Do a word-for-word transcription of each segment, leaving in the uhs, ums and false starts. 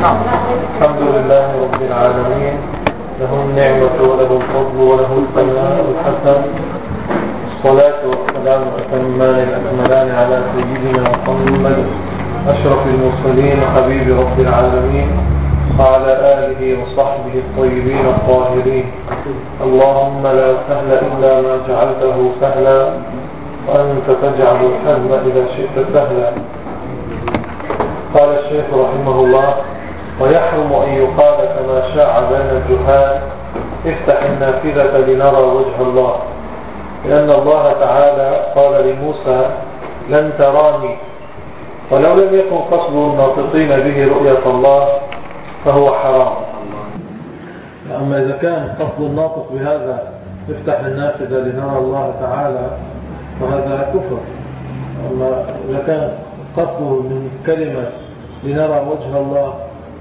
الحمد لله رب العالمين، له النعمة وله الفضل وله الثناء الحسن. الصلاة والسلام الأتمان الأكملان على سيدنا محمد أشرف المرسلين وحبيب رب العالمين وعلى آله وصحبه الطيبين الطاهرين. اللهم لا سهل إلا ما جعلته سهلا، وأنت تجعل الحزن إذا شئت سهلا. قال الشيخ رحمه الله: ويحرم أن يقال كما شاع بين الجهال افتح النافذة لنرى وجه الله، لأن الله تعالى قال لموسى لن تراني، ولو لم يكن قصد الناطقين به رؤية الله فهو حرام. أما إذا كان قصد الناطق بهذا افتح النافذة لنرى الله تعالى فهذا كفر. أما إذا كان قصده من كلمة لنرى وجه الله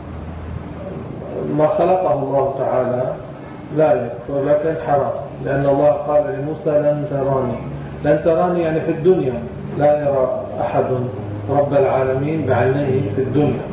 ما خلقه الله تعالى لا يكفر لكن حرام، لأن الله قال لموسى لن تراني. لن تراني يعني في الدنيا، لا يرى أحد رب العالمين بعينيه في الدنيا.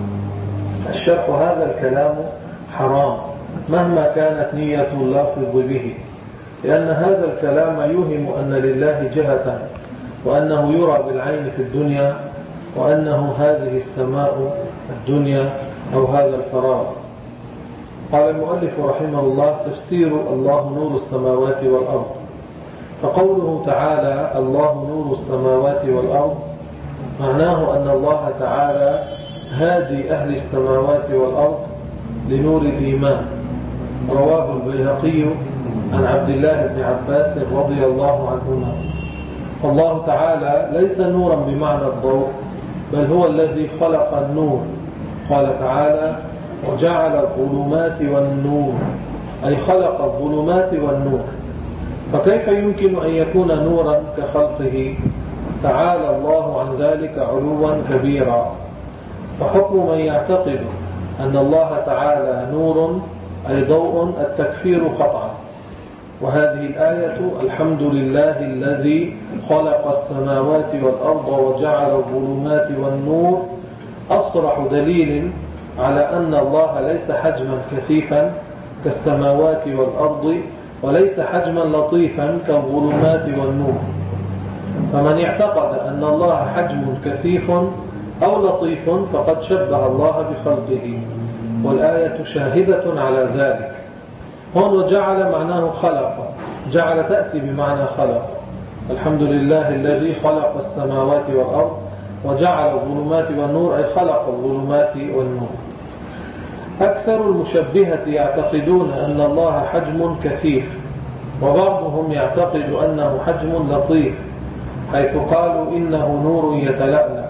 الشرح هذا الكلام حرام مهما كانت نية اللافظ به، لأن هذا الكلام يوهم أن لله جهة، وأنه يرى بالعين في الدنيا، وأنه هذه السماء الدنيا أو هذا الفراغ. قال المؤلف رحمه الله: تفسير الله نور السماوات والأرض. فقوله تعالى الله نور السماوات والأرض معناه أن الله تعالى هادي أهل السماوات والأرض لنور الإيمان. رواه البيهقي عن عبد الله بن عباس رضي الله عنهما. الله تعالى ليس نورا بمعنى الضوء، بل هو الذي خلق النور. قال تعالى: وجعل الظلمات والنور، أي خلق الظلمات والنور. فكيف يمكن أن يكون نورا كخلقه؟ تعالى الله عن ذلك علوا كبيرا. وحكم من يعتقد أن الله تعالى نور أي ضوء التكفير قطعا. وهذه الآية الحمد لله الذي خلق السماوات والأرض وجعل الظلمات والنور أصرح دليل على أن الله ليس حجما كثيفا كالسماوات والأرض، وليس حجما لطيفا كالظلمات والنور. فمن اعتقد أن الله حجم كثيف أو لطيف فقد شبه الله بخلقه، والآية شاهدة على ذلك. هون وجعل معناه خلق، جعل تأتي بمعنى خلق. الحمد لله الذي خلق السماوات والأرض وجعل الظلمات والنور، أي خلق الظلمات والنور. أكثر المشبهة يعتقدون أن الله حجم كثيف، وبعضهم يعتقد أنه حجم لطيف، حيث قالوا إنه نور يتلألأ.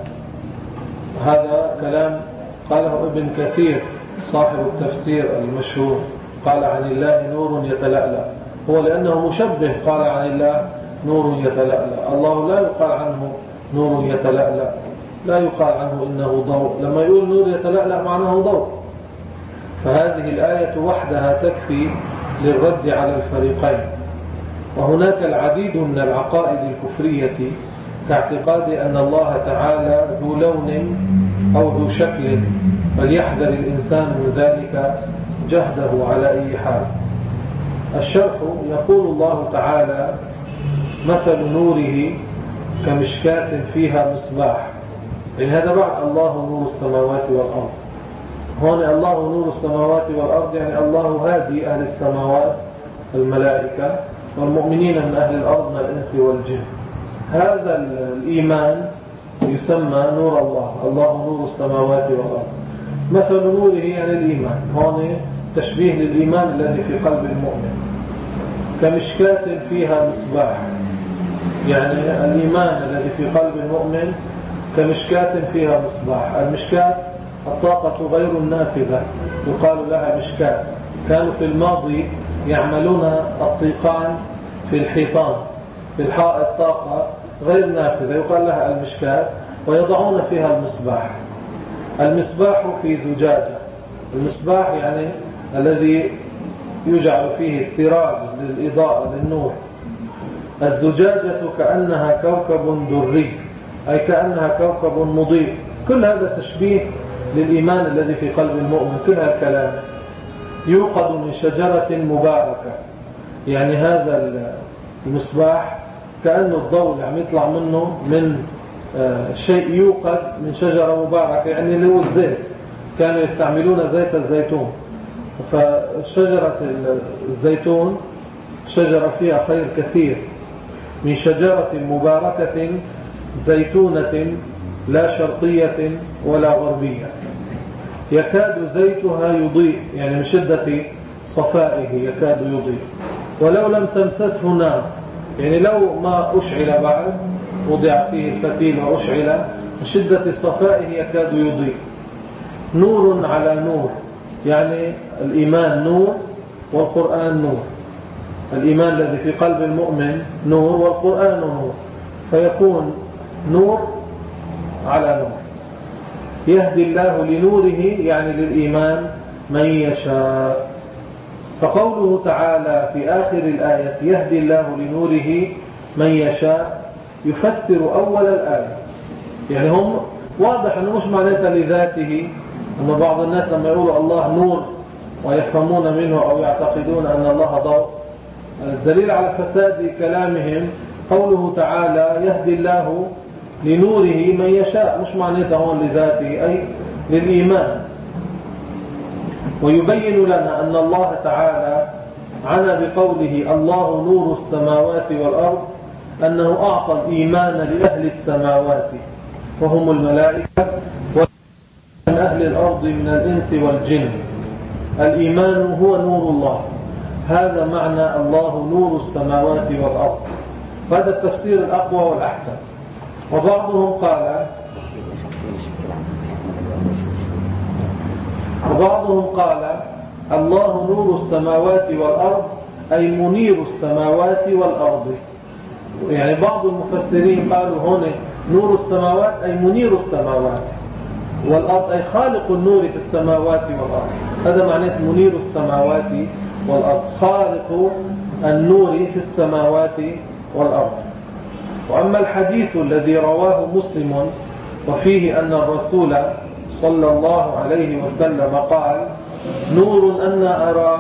هذا كلام قاله ابن كثير صاحب التفسير المشهور، قال عن الله نور يتلألأ، هو لأنه مشبه قال عن الله نور يتلألأ. الله لا يقال عنه نور يتلألأ، لا يقال عنه إنه ضوء. لما يقول نور يتلألأ معناه ضوء. فهذه الآية وحدها تكفي للرد على الفريقين. وهناك العديد من العقائد الكفرية كاعتقاد أن الله تعالى ذو لون أو ذو شكل، فليحذر الإنسان من ذلك جهده على أي حال. الشرح يقول الله تعالى مثل نوره كمشكاة فيها مصباح، يعني هذا بعد الله نور السماوات والأرض. هون الله نور السماوات والأرض يعني الله هادي أهل السماوات الملائكة والمؤمنين من أهل الأرض من الإنس والجن. هذا الإيمان يسمى نور الله، الله نور السماوات والأرض. مثل نوره يعني الإيمان، هون تشبيه للإيمان الذي في قلب المؤمن. كمشكاة فيها مصباح، يعني الإيمان الذي في قلب المؤمن كمشكاة فيها مصباح. المشكاة الطاقة غير النافذة يقال لها مشكاة. كانوا في الماضي يعملون الطيقان في الحيطان، في الحائط طاقة غير نافذة يقال لها المشكاة، ويضعون فيها المصباح. المصباح في زجاجة. المصباح يعني الذي يجعل فيه السراج للإضاءة للنور. الزجاجة كأنها كوكب دري، أي كأنها كوكب مضيء. كل هذا تشبيه للإيمان الذي في قلب المؤمن كل هالكلام. يوقد من شجرة مباركة، يعني هذا المصباح كأنه الضوء اللي عم يطلع منه من شيء يوقد من شجرة مباركة، يعني اللي هو الزيت، كانوا يستعملون زيت الزيتون. فشجرة الزيتون شجرة فيها خير كثير. من شجرة مباركة زيتونة لا شرقية ولا غربية يكاد زيتها يضيء، يعني من شدة صفائه يكاد يضيء، ولو لم تمسسه نار، يعني لو ما أشعل بعد وضع فيه الفتيل وأشعل من شدة صفائه يكاد يضيء. نور على نور، يعني الإيمان نور والقرآن نور. الإيمان الذي في قلب المؤمن نور والقرآن نور، فيكون نور على نور. يهدي الله لنوره، يعني للإيمان، من يشاء. فقوله تعالى في آخر الآية يهدي الله لنوره من يشاء يفسر أول الآية. يعني هم واضح أنه مش معناتها لذاته، أن بعض الناس لما يقولوا الله نور ويفهمون منه أو يعتقدون أن الله ضوء. الدليل على فساد كلامهم قوله تعالى يهدي الله لنوره من يشاء، مش معناتها هون لذاته، أي للإيمان. ويبين لنا أن الله تعالى عنى بقوله الله نور السماوات والأرض أنه أعطى الإيمان لأهل السماوات وهم الملائكة، ومن أهل الأرض من الإنس والجن. الإيمان هو نور الله، هذا معنى الله نور السماوات والأرض. هذا التفسير الأقوى والأحسن. وبعضهم قال وبعضهم قال الله نور السماوات والأرض أي منير السماوات والأرض. يعني بعض المفسرين قالوا هنا نور السماوات أي منير السماوات، والأرض أي خالق النور في السماوات والأرض. هذا معناه منير السماوات والأرض، خالق النور في السماوات والأرض. وأما الحديث الذي رواه مسلم وفيه أن الرسول صلى الله عليه وسلم قال نور أنا أراه،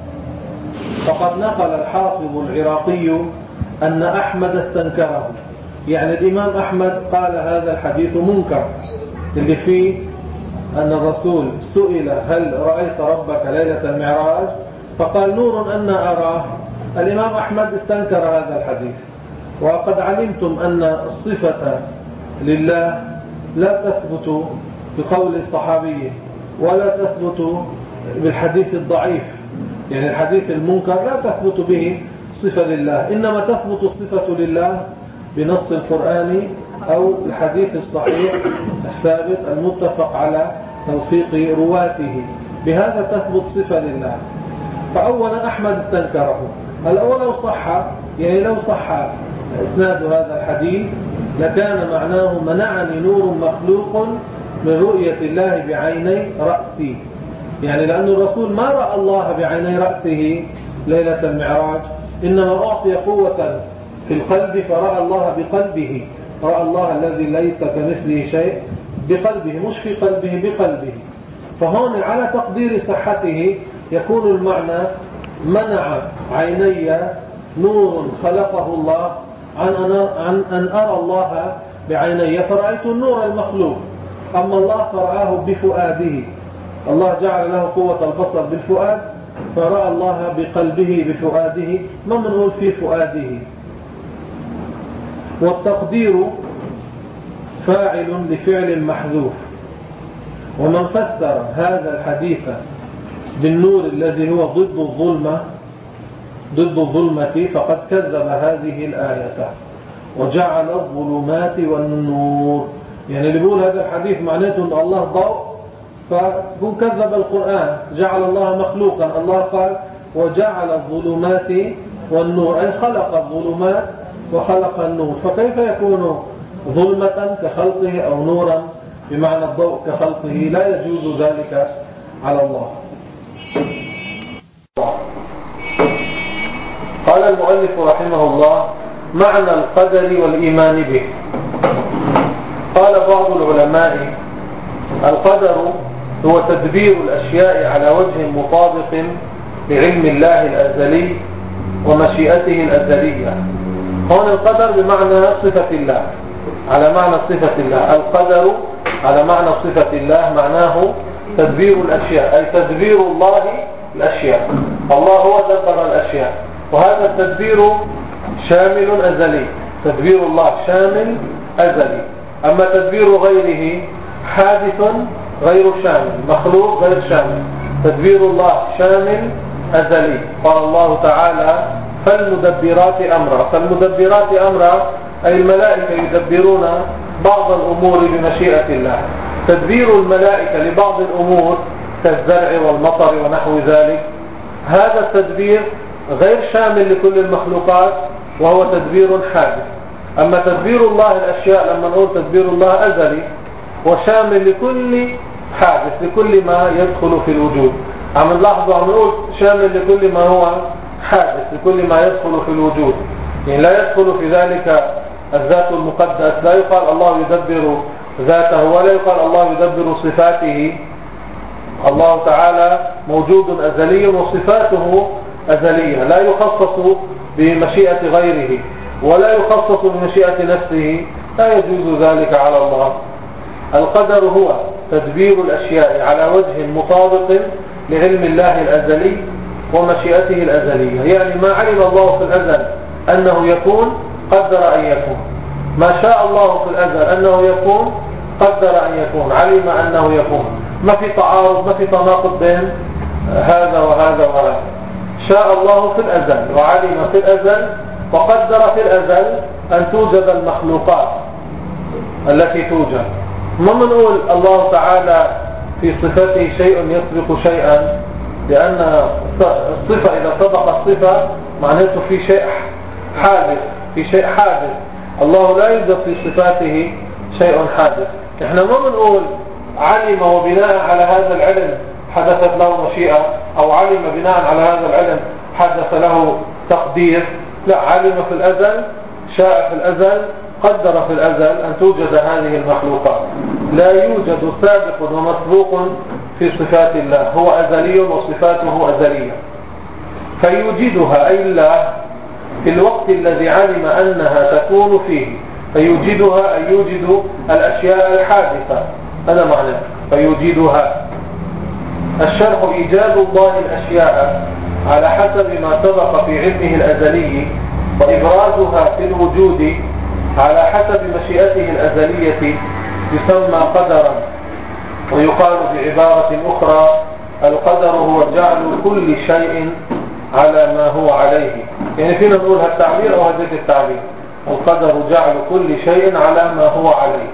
فقد نقل الحافظ العراقي أن أحمد استنكره. يعني الإمام أحمد قال هذا الحديث منكر، اللي فيه أن الرسول سئل هل رأيت ربك ليلة المعراج فقال نور أنا أراه. الإمام أحمد استنكر هذا الحديث. وقد علمتم أن الصفة لله لا تثبت بقول الصحابي ولا تثبت بالحديث الضعيف، يعني الحديث المنكر لا تثبت به صفة لله، إنما تثبت الصفة لله بنص القرآن أو الحديث الصحيح الثابت المتفق على توثيق رواته، بهذا تثبت صفة لله. فأولا أحمد استنكره. الأول لو صح، يعني لو صح إسناد هذا الحديث لكان معناه منعني نور مخلوق من رؤية الله بعيني رأسي، يعني لأن الرسول ما رأى الله بعيني رأسه ليلة المعراج، إنما أعطي قوة في القلب فرأى الله بقلبه، رأى الله الذي ليس كمثله شيء بقلبه، مش في قلبه، بقلبه. فهون على تقدير صحته يكون المعنى منع عيني نور خلقه الله عن أن أرى الله بعيني، فرأيت النور المخلوق. أما الله فرآه بفؤاده، الله جعل له قوة البصر بالفؤاد، فرأى الله بقلبه بفؤاده، ما منقول في فؤاده. والتقدير فاعل لفعل محذوف. ومن فسر هذا الحديث بالنور الذي هو ضد الظلمة ضد الظلمة فقد كذب هذه الآية وجعل الظلمات والنور. يعني اللي بيقول هذا الحديث معناته أن الله ضوء، فهو كذب القرآن، جعل الله مخلوقا. الله قال وجعل الظلمات والنور، أي خلق الظلمات وخلق النور، فكيف يكون ظلمة كخلقه أو نورا بمعنى الضوء كخلقه؟ لا يجوز ذلك على الله. قال المؤلف رحمه الله معنى القدر والإيمان به. قال بعض العلماء القدر هو تدبير الأشياء على وجه مطابق لعلم الله الأزلي ومشيئته الأزلية. هون القدر بمعنى صفة الله، على معنى صفة الله. القدر على معنى صفة الله معناه تدبير الأشياء، أي تدبير الله الأشياء. الله هو دبر الأشياء، وهذا التدبير شامل أزلي. تدبير الله شامل أزلي. أما تدبير غيره حادث غير شامل، مخلوق غير شامل. تدبير الله شامل أزلي. قال الله تعالى فالمدبرات أمرا. فالمدبرات أمرا أي الملائكة يدبرون بعض الأمور بمشيئة الله. تدبير الملائكة لبعض الأمور كالزرع والمطر ونحو ذلك، هذا التدبير غير شامل لكل المخلوقات، وهو تدبير حادث. أما تدبير الله الأشياء لما نقول تدبير الله أزلي وشامل لكل حادث، لكل ما يدخل في الوجود. عم نلاحظوا عم نقول شامل لكل ما هو حادث، لكل ما يدخل في الوجود. يعني لا يدخل في ذلك الذات المقدس، لا يقال الله يدبر ذاته، ولا يقال الله يدبر صفاته. الله تعالى موجود أزلي وصفاته أزلية، لا يخصص بمشيئة غيره ولا يخصص بمشيئة نفسه، لا يجوز ذلك على الله. القدر هو تدبير الأشياء على وجه مطابق لعلم الله الأزلي ومشيئته الأزلية. يعني ما علم الله في الأزل أنه يكون قدر أن يكون، ما شاء الله في الأزل أنه يكون قدر أن يكون، علم أنه يكون. ما في تعارض، ما في تناقض بين هذا وهذا وهذا. شاء الله في الأزل وعلم في الأزل وقدر في الأزل أن توجد المخلوقات التي توجد. ما منقول الله تعالى في صفته شيء يسبق شيئا، لأن الصفة إذا سبق الصفة معناته في شيء حادث، في شيء حادث. الله لا يوجد في صفاته شيء حادث. احنا ما بنقول علم وبناء على هذا العلم حدثت له مشيئة، أو علم بناء على هذا العلم حدث له تقدير. لا، علم في الأزل، شاء في الأزل، قدر في الأزل أن توجد هذه المخلوقات. لا يوجد سابق ومسبوق في صفات الله، هو أزلي وصفاته أزلية. فيوجدها أي الله في الوقت الذي علم أنها تكون فيه. فيوجدها أي يوجد الأشياء الحادثة، هذا معنى فيوجدها. الشرح إيجاد الله الأشياء على حسب ما سبق في علمه الأزلي، وإبرازها في الوجود على حسب مشيئته الأزلية يسمى قدرا. ويقال بعبارة أخرى القدر هو جعل كل شيء على ما هو عليه. يعني فينا نقول هالتعبير أو هذيك التعبير، القدر جعل كل شيء على ما هو عليه.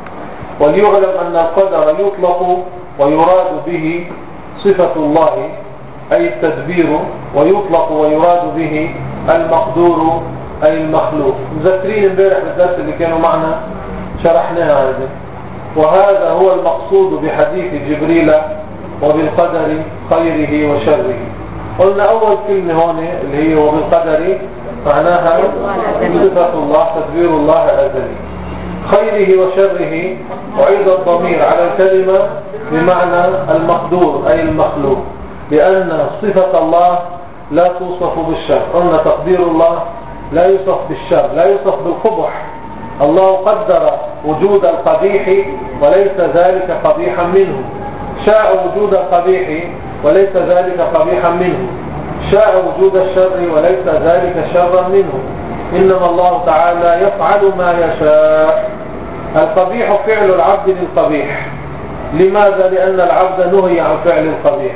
وليعلم أن القدر يطلق ويراد به صفة الله أي التدبير، ويطلق ويراد به المقدور أي المخلوق. مذكرين امبارح بالدرس اللي كانوا معنا شرحناها هذا. وهذا هو المقصود بحديث جبريل وبالقدر خيره وشره. قلنا أول كلمة هون اللي هي وبالقدر معناها صفة الله، تدبير الله الأزلي. خيره وشره وعيد الضمير على الكلمة بمعنى المقدور أي المخلوق، لأن صفة الله لا توصف بالشر. قلنا تقدير الله لا يوصف بالشر، لا يوصف بالقبح. الله قدر وجود القبيح وليس ذلك قبيحا منه، شاء وجود القبيح وليس ذلك قبيحا منه، شاء وجود الشر وليس ذلك شرا منه. إنما الله تعالى يفعل ما يشاء. القبيح فعل العبد للقبيح. لماذا؟ لأن العبد نهي عن فعل القبيح.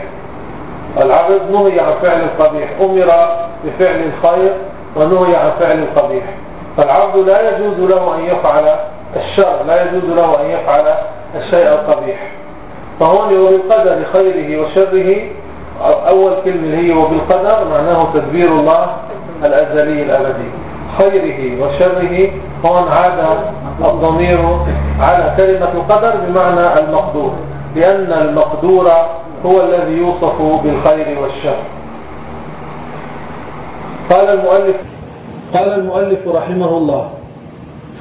العبد نهي عن فعل القبيح، أمر بفعل الخير ونهي عن فعل القبيح. فالعبد لا يجوز له أن يفعل الشر، لا يجوز له أن يفعل الشيء القبيح. فهون وبالقدر خيره وشره، أول كلمة هي وبالقدر معناه تدبير الله الأزلي الأبدي. خيره وشره هون عاد الضمير على كلمة القدر بمعنى المقدور، لأن المقدور هو الذي يوصف بالخير والشر. قال المؤلف قال المؤلف رحمه الله: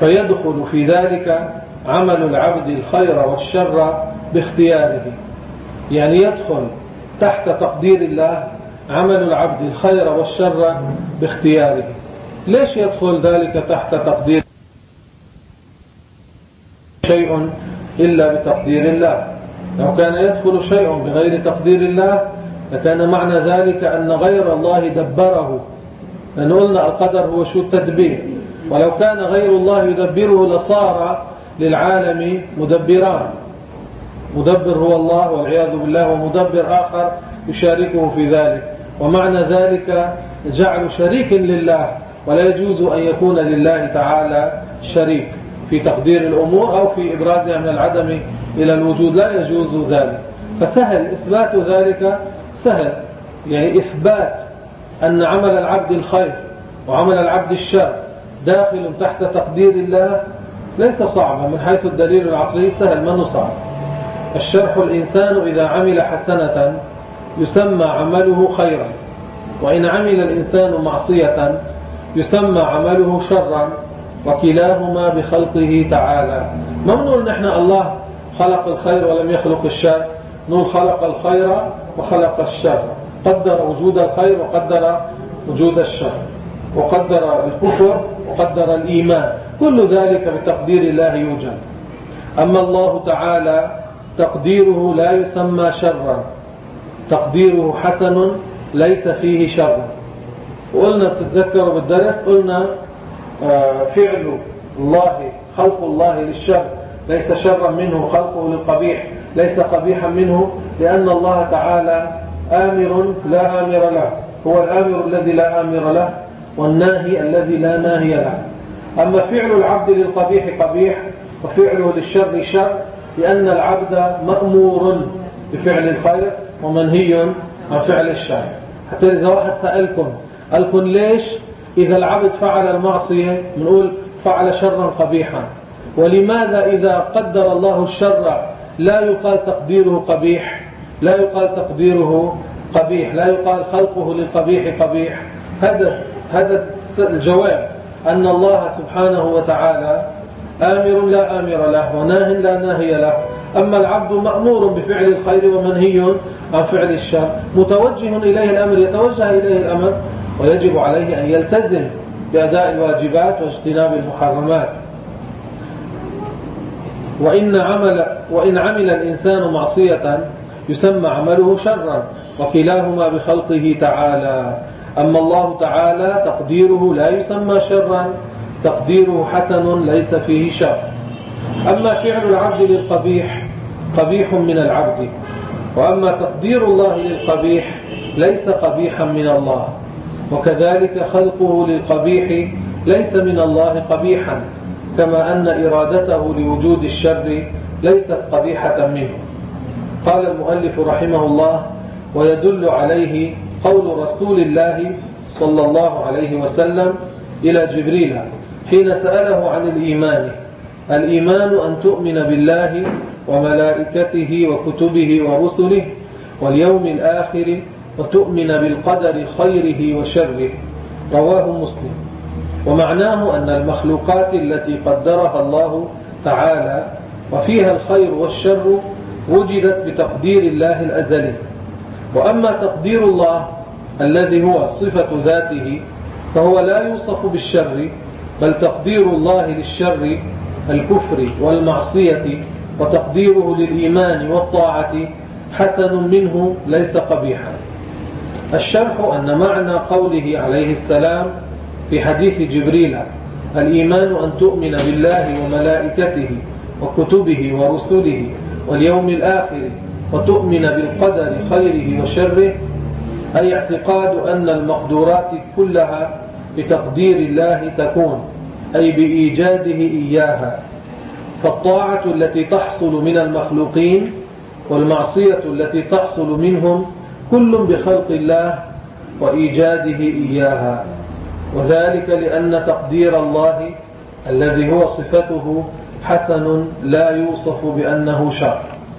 فيدخل في ذلك عمل العبد الخير والشر باختياره. يعني يدخل تحت تقدير الله عمل العبد الخير والشر باختياره. ليش يدخل ذلك تحت تقدير شيء إلا بتقدير الله؟ لو كان يدخل شيء بغير تقدير الله لكان معنى ذلك أن غير الله دبره، لأن قلنا القدر هو شو التدبير، ولو كان غير الله يدبره لصار للعالم مدبران، مدبر هو الله والعياذ بالله، ومدبر آخر يشاركه في ذلك، ومعنى ذلك جعل شريك لله، ولا يجوز أن يكون لله تعالى شريك في تقدير الأمور أو في إبرازها من العدم إلى الوجود، لا يجوز ذلك. فسهل إثبات ذلك، سهل يعني إثبات أن عمل العبد الخير وعمل العبد الشر داخل تحت تقدير الله ليس صعبا من حيث الدليل العقلي، سهل منه صعب. الشرح: الإنسان إذا عمل حسنة يسمى عمله خيرا، وإن عمل الإنسان معصية يسمى عمله شرا، وكلاهما بخلقه تعالى. ما بنقول نحن الله خلق الخير ولم يخلق الشر، نقول خلق الخير وخلق الشر، قدر وجود الخير وقدر وجود الشر، وقدر الكفر وقدر الإيمان، كل ذلك بتقدير الله يوجد. أما الله تعالى تقديره لا يسمى شرا، تقديره حسن ليس فيه شر. وقلنا بتتذكروا بالدرس قلنا فعل الله خلق الله للشر ليس شرا منه، خلقه للقبيح ليس قبيحا منه، لأن الله تعالى آمر لا آمر له، هو الآمر الذي لا آمر له والناهي الذي لا ناهي له. أما فعل العبد للقبيح قبيح وفعله للشر شر، لأن العبد مأمور بفعل الخير ومنهي عن فعل الشر. حتى إذا واحد سألكم قالكم ليش إذا العبد فعل المعصية بنقول فعل شرا قبيحا، ولماذا إذا قدر الله الشر لا يقال تقديره قبيح، لا يقال تقديره قبيح، لا يقال خلقه للقبيح قبيح؟ هذا هذا الجواب، أن الله سبحانه وتعالى آمر لا آمر له وناه لا ناهي له. أما العبد مأمور بفعل الخير ومنهي عن فعل الشر، متوجه إليه الأمر، يتوجه إليه الأمر، ويجب عليه أن يلتزم بأداء الواجبات واجتناب المحرمات. وإن عمل, وإن عمل الإنسان معصية يسمى عمله شرا، وكلاهما بخلقه تعالى. أما الله تعالى تقديره لا يسمى شرا، تقديره حسن ليس فيه شر. أما فعل العبد للقبيح قبيح من العبد، وأما تقدير الله للقبيح ليس قبيحا من الله، وكذلك خلقه للقبيح ليس من الله قبيحا، كما أن إرادته لوجود الشر ليست قبيحة منه. قال المؤلف رحمه الله: ويدل عليه قول رسول الله صلى الله عليه وسلم إلى جبريل حين سأله عن الإيمان: الإيمان أن تؤمن بالله وملائكته وكتبه ورسله واليوم الآخر وتؤمن بالقدر خيره وشره. رواه مسلم. ومعناه أن المخلوقات التي قدرها الله تعالى وفيها الخير والشر وجدت بتقدير الله الأزلي. وأما تقدير الله الذي هو صفة ذاته فهو لا يوصف بالشر، بل تقدير الله للشر الكفر والمعصية، وتقديره للإيمان والطاعة حسن منه ليس قبيحا. الشرح أن معنى قوله عليه السلام في حديث جبريل: الإيمان أن تؤمن بالله وملائكته وكتبه ورسله واليوم الآخر وتؤمن بالقدر خيره وشره، أي اعتقاد أن المقدورات كلها بتقدير الله تكون، أي بإيجاده إياها. فالطاعة التي تحصل من المخلوقين والمعصية التي تحصل منهم كل بخلق الله وإيجاده إياها، وذلك لأن تقدير الله الذي هو صفته حسن لا يوصف بأنه شر.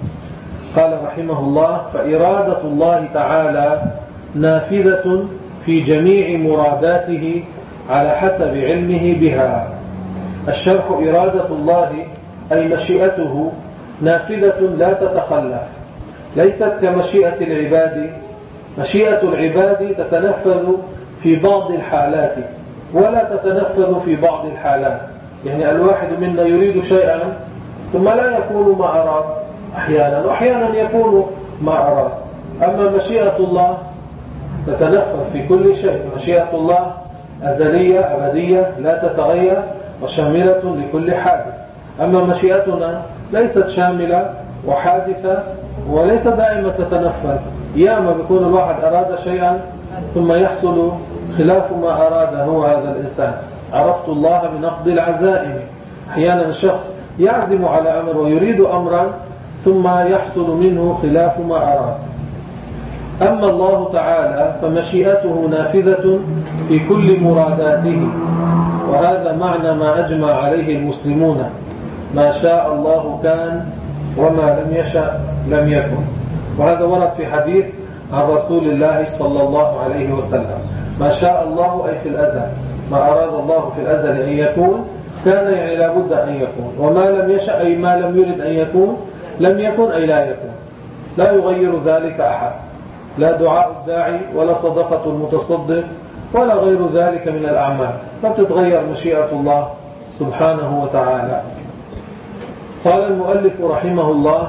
قال رحمه الله: فإرادة الله تعالى نافذة في جميع مراداته على حسب علمه بها. الشرح: إرادة الله أي مشيئته نافذة لا تتخلف، ليست كمشيئة العباد. مشيئة العباد تتنفذ في بعض الحالات ولا تتنفذ في بعض الحالات. يعني الواحد منا يريد شيئا ثم لا يكون ما أراد أحيانا، وأحيانا يكون ما أراد. أما مشيئة الله تتنفذ في كل شيء. مشيئة الله أزلية أبدية لا تتغير وشاملة لكل حادث. أما مشيئتنا ليست شاملة وحادثة وليس دائما تتنفذ. ياما بيكون الواحد أراد شيئا ثم يحصل خلاف ما أراد هو هذا الإنسان. عرفت الله بنقض العزائم. أحيانا الشخص يعزم على أمر ويريد أمرا ثم يحصل منه خلاف ما أراد. أما الله تعالى فمشيئته نافذة في كل مراداته، وهذا معنى ما أجمع عليه المسلمون: ما شاء الله كان وما لم يشاء لم يكن. وهذا ورد في حديث عن رسول الله صلى الله عليه وسلم: ما شاء الله أي في الأزل، ما أراد الله في الأزل أن يكون كان، يعني لابد أن يكون. وما لم يشاء أي ما لم يرد أن يكون لم يكن أي لا يكون. لا يغير ذلك أحد، لا دعاء الداعي ولا صدقة المتصدق ولا غير ذلك من الأعمال. فتتغير مشيئة الله سبحانه وتعالى. قال المؤلف رحمه الله: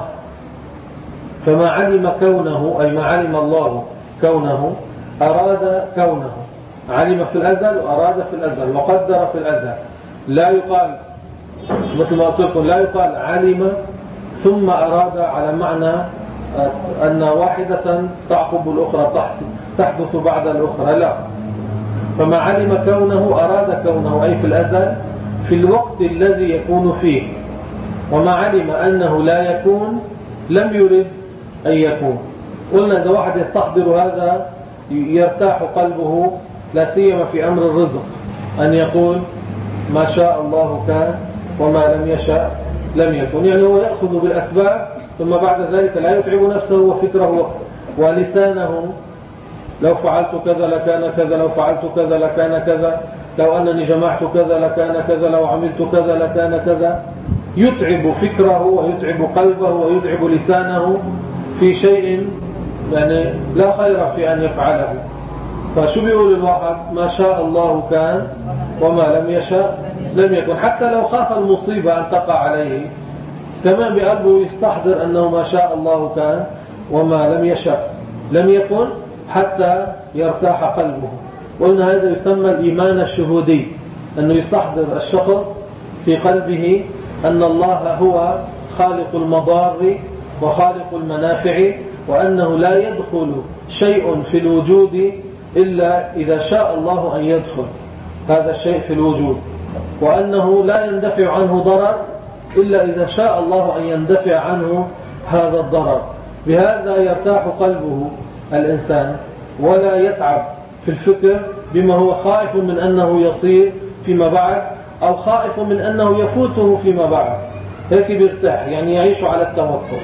فما علم كونه أي ما علم الله كونه أراد كونه. علم في الأزل وأراد في الأزل وقدر في الأزل. لا يقال مثل ما قلت لكم، لا يقال علم ثم أراد على معنى أن واحدة تعقب الأخرى تحدث بعد الأخرى، لا. فما علم كونه أراد كونه أي في الأزل في الوقت الذي يكون فيه. وما علم أنه لا يكون لم يرد أن يكون. قلنا إذا واحد يستحضر هذا يرتاح قلبه، لا سيما في أمر الرزق، أن يقول ما شاء الله كان وما لم يشاء لم يكن. يعني هو يأخذ بالأسباب ثم بعد ذلك لا يتعب نفسه وفكره ولسانه: لو فعلت كذا لكان كذا، لو فعلت كذا لكان كذا، لو أنني جمعت كذا لكان كذا، لو عملت كذا لكان كذا. يتعب فكره ويتعب قلبه ويتعب لسانه في شيء يعني لا خير في أن يفعله. فشو بيقول الواحد؟ ما شاء الله كان وما لم يشاء لم يكن. حتى لو خاف المصيبة أن تقع عليه كمان بقلبه يستحضر أنه ما شاء الله كان وما لم يشاء لم يكن حتى يرتاح قلبه. قلنا هذا يسمى الإيمان الشهودي، أنه يستحضر الشخص في قلبه أن الله هو خالق المضار وخالق المنافع، وأنه لا يدخل شيء في الوجود إلا إذا شاء الله أن يدخل هذا الشيء في الوجود، وأنه لا يندفع عنه ضرر إلا إذا شاء الله أن يندفع عنه هذا الضرر. بهذا يرتاح قلبه الإنسان ولا يتعب في الفكر بما هو خائف من أنه يصير فيما بعد أو خائف من أنه يفوته فيما بعد. هيك بيرتاح، يعني يعيش على التوكل.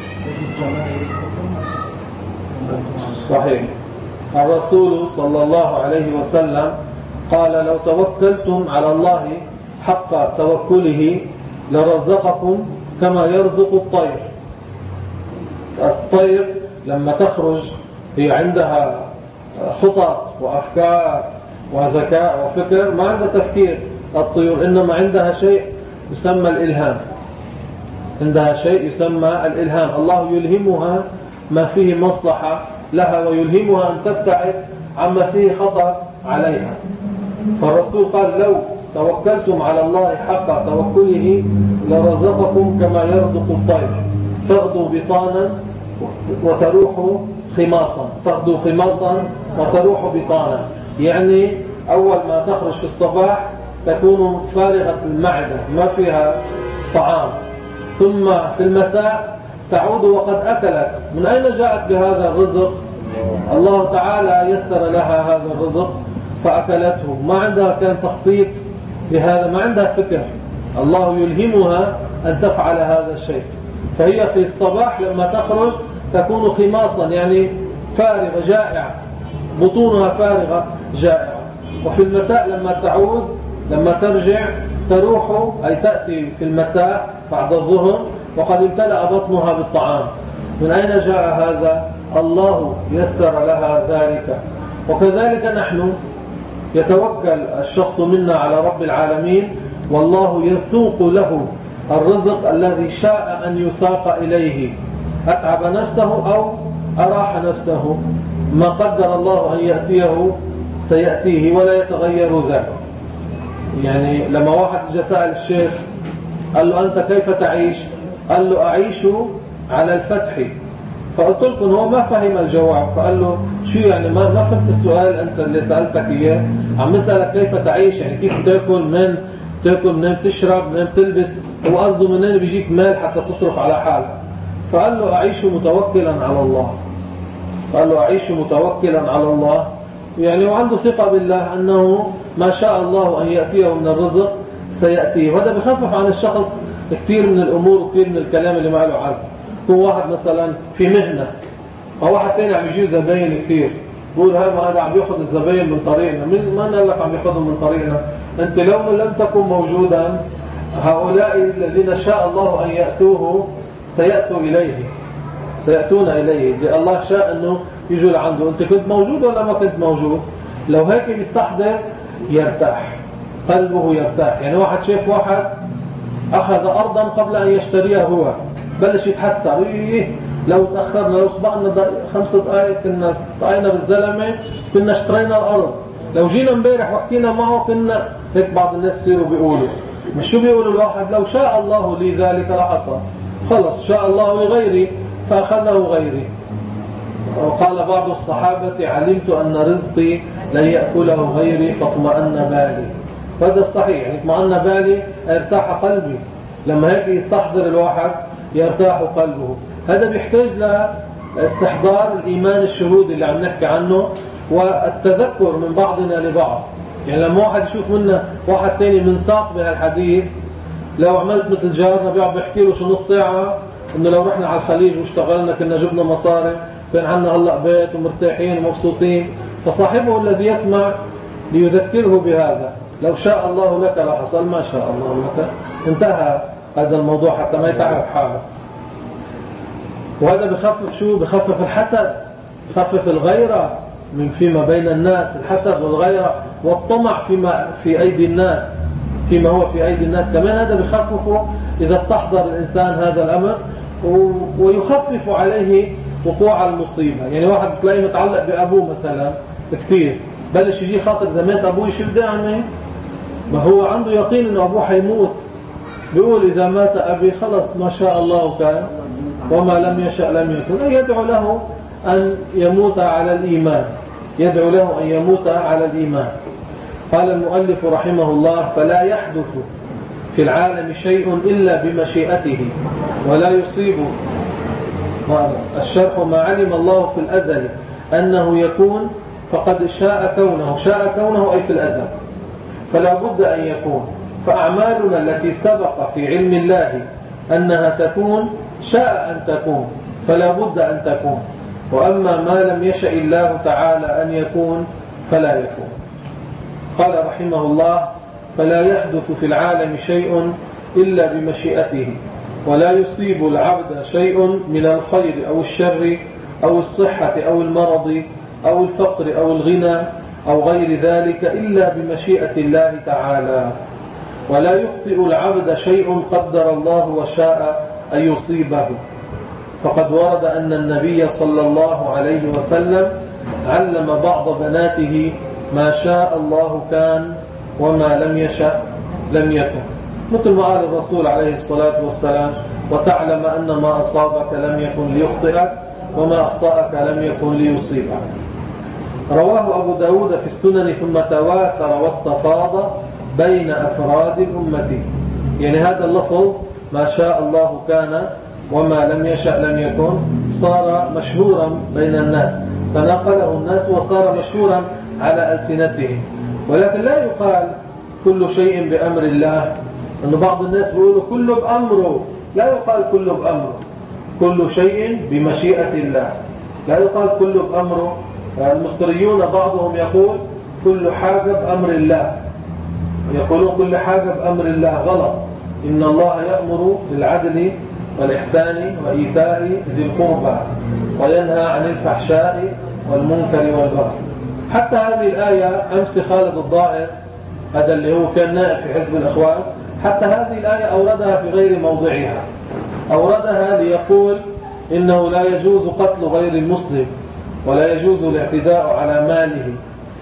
صحيح. الرسول صلى الله عليه وسلم قال: لو توكلتم على الله حق توكله لرزقكم كما يرزق الطير. الطير لما تخرج هي عندها خطط وأفكار وذكاء وفكر، ما عندها تفكير الطيور، إنما عندها شيء يسمى الإلهام. عندها شيء يسمى الإلهام. الله يلهمها ما فيه مصلحة لها ويلهمها أن تبتعد عما فيه خطر عليها. فالرسول قال: لو توكلتم على الله حق توكله لرزقكم كما يرزق الطير تغدو بطانا وتروح خماصا. تغدو خماصا وتروح بطانا، يعني أول ما تخرج في الصباح تكون فارغة المعدة ما فيها طعام، ثم في المساء تعود وقد أكلت. من أين جاءت بهذا الرزق؟ الله تعالى يسر لها هذا الرزق فأكلته. ما عندها كان تخطيط بهذا، ما عندها فكر. الله يلهمها أن تفعل هذا الشيء. فهي في الصباح لما تخرج تكون خماصا، يعني فارغة جائعة، بطونها فارغة جائعة. وفي المساء لما تعود لما ترجع تروح، أي تأتي في المساء بعد الظهر وقد امتلأ بطنها بالطعام. من أين جاء هذا؟ الله يسر لها ذلك. وكذلك نحن يتوكل الشخص منا على رب العالمين، والله يسوق له الرزق الذي شاء أن يساق إليه، أتعب نفسه أو أراح نفسه، ما قدر الله أن يأتيه سيأتيه ولا يتغير ذلك. يعني لما واحد جاء سأل الشيخ قال له أنت كيف تعيش؟ قال له أعيش على الفتح. فقلت لكم هو ما فهم الجواب، فقال له شو يعني ما ما فهمت السؤال أنت اللي سألتك إياه، عم نسألك كيف تعيش، يعني كيف تأكل، من تأكل، منين تشرب، منين تلبس، هو قصده منين بيجيك مال حتى تصرف على حالك. فقال له أعيش متوكلا على الله. قال له أعيش متوكلا على الله، يعني وعنده ثقة بالله أنه ما شاء الله أن يأتيه من الرزق سيأتيه. وهذا بخفف عن الشخص كثير من الأمور وكثير من الكلام اللي ما له عزم. هو واحد مثلا في مهنة، أو واحد تاني عم يجيه زباين كثير، بقول هذا هذا عم يأخذ الزباين من طريقنا. من ما قال لك عم يأخذهم من طريقنا؟ أنت لو لم تكن موجودا هؤلاء الذين شاء الله أن يأتوه سيأتوا إليه، سيأتون إليه. دي الله شاء أنه يجوا لعنده. أنت كنت موجود ولا ما كنت موجود؟ لو هيك بيستحضر يرتاح، قلبه يرتاح. يعني واحد شاف واحد أخذ أرضا قبل أن يشتريها، هو بلش يتحسر، إيه لو تأخرنا، لو سبقنا خمس دقائق كنا طعينا بالزلمة كنا اشترينا الأرض، لو جينا امبارح وحكينا معه كنا هيك. بعض الناس يصيروا بيقولوا، مش شو بيقولوا الواحد؟ لو شاء الله لي ذلك لحصل، خلص شاء الله لغيري فأخذه غيري. وقال بعض الصحابة علمت أن رزقي لن يأكله غيري فاطمأن بالي. وهذا الصحيح، يعني اطمأن بالي ارتاح قلبي. لما هيك يستحضر الواحد يرتاح قلبه. هذا بيحتاج لاستحضار الإيمان الشهود اللي عم نحكي عنه، والتذكر من بعضنا لبعض. يعني لما واحد يشوف منا واحد تاني من ساق بهالحديث، لو عملت مثل جارنا بيقعد بيحكي له شو نص ساعة انه لو رحنا على الخليج واشتغلنا كنا جبنا مصاري، كان عنا هلا بيت ومرتاحين ومبسوطين. فصاحبه الذي يسمع ليذكره بهذا، لو شاء الله لك لحصل، ما شاء الله لك انتهى هذا الموضوع حتى ما يتعب حاله. وهذا بخفف شو؟ بخفف الحسد، بخفف الغيرة من فيما بين الناس، الحسد والغيرة والطمع فيما في أيدي الناس، فيما هو في أيدي الناس كمان. هذا بخففه إذا استحضر الإنسان هذا الأمر، ويخفف عليه وقوع المصيبة. يعني واحد بتلاقيه متعلق بأبوه مثلا كتير، بلش يجي خاطر زمان أبوه يشوف دعمه، ما هو عنده يقين إنه أبوه حيموت، بيقول إذا مات أبي خلص ما شاء الله كان وما لم يشأ لم يكن. يدعو له أن يموت على الإيمان، يدعو له أن يموت على الإيمان. قال المؤلف رحمه الله: فلا يحدث في العالم شيء إلا بمشيئته ولا يصيب. الشرح: ما علم الله في الأزل أنه يكون فقد شاء كونه، شاء كونه أي في الأزل، فلا بد أن يكون. فأعمالنا التي سبق في علم الله أنها تكون شاء أن تكون، فلا بد أن تكون. وأما ما لم يشأ الله تعالى أن يكون فلا يكون. قال رحمه الله: فلا يحدث في العالم شيء إلا بمشيئته، ولا يصيب العبد شيء من الخير أو الشر أو الصحة أو المرض أو الفقر أو الغنى أو غير ذلك إلا بمشيئة الله تعالى. ولا يخطئ العبد شيء قدر الله وشاء أن يصيبه. فقد ورد أن النبي صلى الله عليه وسلم علم بعض بناته: ما شاء الله كان وما لم يشأ لم يكن. مثل ما قال الرسول عليه الصلاة والسلام: وتعلم أن ما أصابك لم يكن ليخطئك وما أخطأك لم يكن ليصيبك. رواه أبو داود في السنن ثم تواتر واستفاض بين أفراد الأمة. يعني هذا اللفظ ما شاء الله كان وما لم يشأ لم يكن صار مشهورا بين الناس، فنقله الناس وصار مشهورا على ألسنتهم. ولكن لا يقال كل شيء بأمر الله، أن بعض الناس بيقولوا كله بأمره. لا يقال كله بأمره، كل شيء بمشيئة الله. لا يقال كله بأمره. المصريون بعضهم يقول كل حاجة بأمر الله، يقولون كل حاجة بأمر الله. غلط. إن الله يأمر بالعدل والإحسان وإيتاء ذي القربى وينهى عن الفحشاء والمنكر والبغي. حتى هذه الآية أمس خالد الضائر هذا اللي هو كان نائب في حزب الإخوان، حتى هذه الآية أوردها في غير موضعها، أوردها ليقول إنه لا يجوز قتل غير المسلم ولا يجوز الاعتداء على ماله.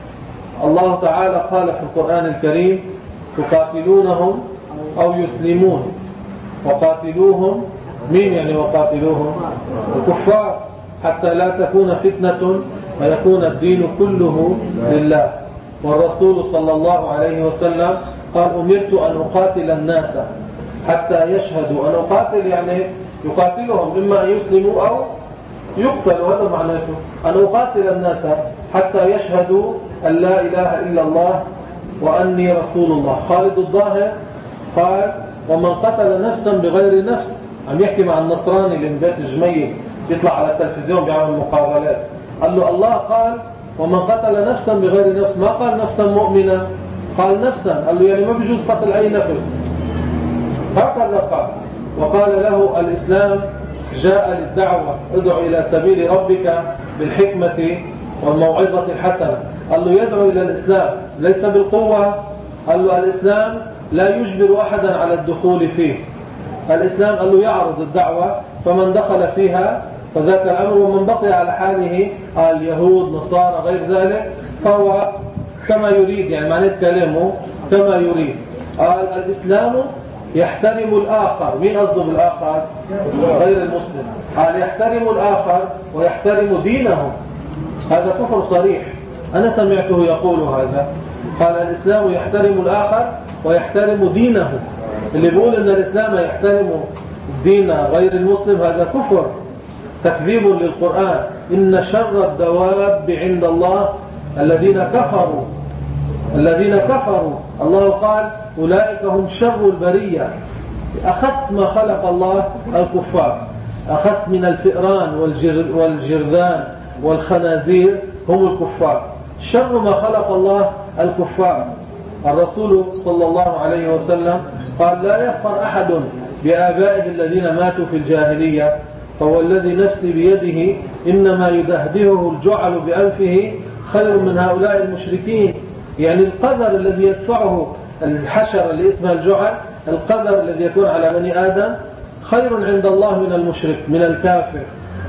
الله تعالى قال في القرآن الكريم: تقاتلونهم أو يسلمون وقاتلوهم. مين يعني وقاتلوهم؟ الكفار، حتى لا تكون فتنة ويكون الدين كله لله. والرسول صلى الله عليه وسلم قال: أمرت أن أقاتل الناس حتى يشهدوا. أن أقاتل يعني يقاتلهم إما أن يسلموا أو يقتلوا، هذا معناته أن أقاتل الناس حتى يشهدوا أن لا إله إلا الله وأني رسول الله. خالد الضاهر قال: ومن قتل نفسا بغير نفس. عم يحكي مع النصراني اللي من بيت الجميل بيطلع على التلفزيون بيعمل مقابلات، قال له الله قال ومن قتل نفسا بغير نفس، ما قال نفسا مؤمنة، قال نفسا. قال له يعني ما بيجوز قتل أي نفس، هكذا قال. وقال له الإسلام جاء للدعوة، ادعو إلى سبيل ربك بالحكمة والموعظة الحسنة. قال له يدعو إلى الإسلام ليس بالقوة. قال له الإسلام لا يجبر أحدا على الدخول فيه. الإسلام قال له يعرض الدعوة، فمن دخل فيها فذاك الأمر، ومن بقي على حاله اليهود نصارى غير ذلك فهو كما يريد، يعني معنى كلامه كما يريد. قال الإسلام يحترم الآخر. مين قصده بالآخر؟ غير المسلم. قال يحترم الآخر ويحترم دينه. هذا كفر صريح، أنا سمعته يقول هذا. قال الإسلام يحترم الآخر ويحترم دينه. اللي بيقول أن الإسلام يحترم الدين غير المسلم هذا كفر، تكذيب للقرآن. إن شر الدواب عند الله الذين كفروا الذين كفروا. الله قال أولئك هم شر البرية. أخذت ما خلق الله الكفار، أخذت من الفئران والجرذان والخنازير هم الكفار. شر ما خلق الله الكفار. الرسول صلى الله عليه وسلم قال لا يفخر أحد بآبائه الذين ماتوا في الجاهلية، فهو الذي نفسي بيده إنما يدهدهه الجعل بأنفه خير من هؤلاء المشركين. يعني القدر الذي يدفعه الحشر اللي اسمها الجعل، القدر الذي يكون على بني آدم خير عند الله من المشرك من الكافر.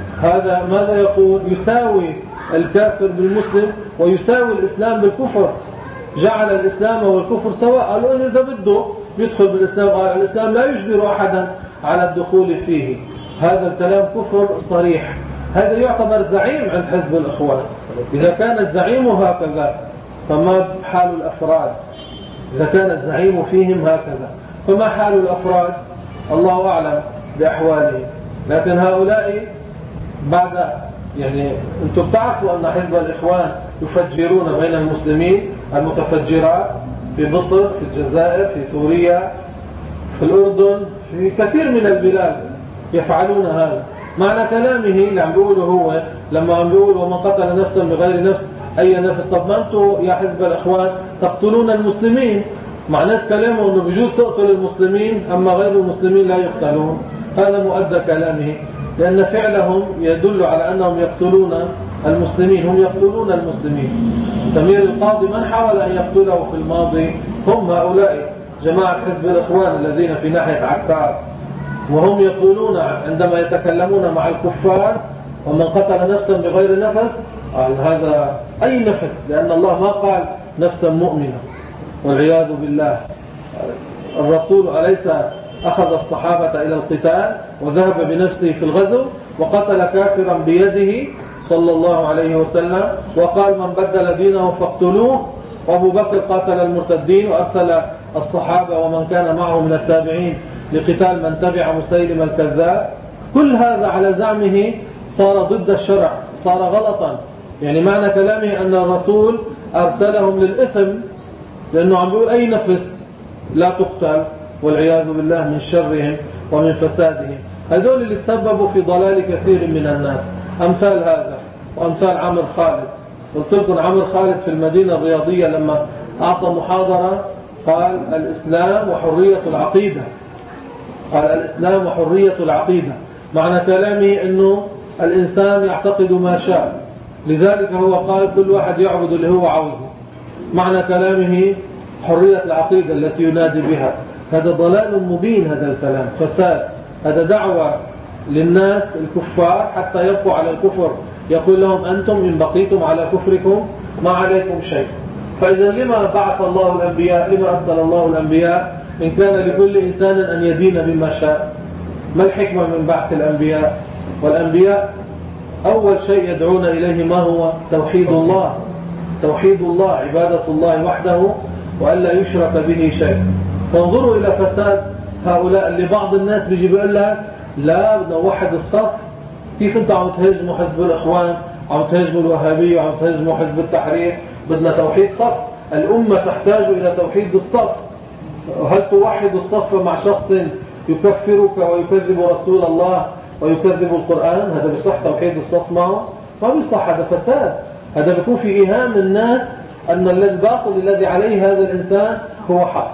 هذا ماذا يقول؟ يساوي الكافر بالمسلم ويساوي الإسلام بالكفر. جعل الإسلام والكفر سواء. قالوا إذا بده يدخل بالإسلام، قال الإسلام لا يجبر أحدا على الدخول فيه. هذا الكلام كفر صريح. هذا يعتبر زعيم عند حزب الإخوان. إذا كان الزعيم هكذا فما حال الأفراد؟ إذا كان الزعيم فيهم هكذا فما حال الأفراد؟ الله أعلم بأحوالهم. لكن هؤلاء بعد يعني أنتم بتعرفوا أن حزب الإخوان يفجرون بين المسلمين المتفجرات في مصر، في الجزائر، في سوريا، في الأردن، في كثير من البلاد يفعلون هذا. معنى كلامه اللي عم بيقوله هو لما عم بيقول ومن قتل نفسا بغير نفس أي نفس، طب ما أنتم يا حزب الإخوان تقتلون المسلمين. معنى كلامه أنه بيجوز تقتل المسلمين أما غير المسلمين لا يقتلون. هذا مؤدى كلامه، لأن فعلهم يدل على أنهم يقتلون المسلمين، هم يقتلون المسلمين. سمير القاضي من حاول أن يقتله في الماضي هم هؤلاء جماعة حزب الإخوان الذين في ناحية عكار، وهم يقولون عندما يتكلمون مع الكفار ومن قتل نفسا بغير نفس، قال هذا أي نفس، لأن الله ما قال نفسا مؤمنة والعياذ بالله. الرسول أليس أخذ الصحابة إلى القتال وذهب بنفسه في الغزو وقتل كافرا بيده صلى الله عليه وسلم، وقال من بدل دينه فاقتلوه. وأبو بكر قاتل المرتدين وأرسل الصحابة ومن كان معه من التابعين لقتال من تبع مسيلم الكذاب. كل هذا على زعمه صار ضد الشرع، صار غلطا. يعني معنى كلامه أن الرسول أرسلهم للإثم، لأنه عم بيقول أي نفس لا تقتل والعياذ بالله من شرهم ومن فسادهم. هذول اللي تسببوا في ضلال كثير من الناس، أمثال هذا وأمثال عمر خالد. قلت لكم عمر خالد في المدينة الرياضية لما أعطى محاضرة قال الإسلام وحرية العقيدة. قال الإسلام حرية العقيدة. معنى كلامه أنه الإنسان يعتقد ما شاء، لذلك هو قال كل واحد يعبد اللي هو عاوزه. معنى كلامه حرية العقيدة التي ينادي بها. هذا ضلال مبين، هذا الكلام فساد، هذا دعوة للناس الكفار حتى يبقوا على الكفر. يقول لهم أنتم إن بقيتم على كفركم ما عليكم شيء. فإذا لما بعث الله الأنبياء؟ لما أرسل الله الأنبياء إن كان لكل إنسان أن يدين بما شاء؟ ما الحكمة من بعث الأنبياء؟ والأنبياء أول شيء يدعون إليه ما هو؟ توحيد الله، توحيد الله، عبادة الله وحده وألا يشرك به شيء. فانظروا إلى فساد هؤلاء اللي بعض الناس بيجي بيقول لك لا بدنا نوحد الصف. كيف انتوا عم تهزموا حزب الإخوان، عم تهزموا الوهابية، عم تهزموا حزب التحرير؟ بدنا توحيد صف. الأمة تحتاج إلى توحيد الصف. هل توحد الصف مع شخص يكفرك ويكذب رسول الله ويكذب القرآن؟ هذا بصح توحيد الصف معه؟ ما بصح، هذا فساد. هذا بيكون في إيهام الناس أن الباطل الذي عليه هذا الإنسان هو حق.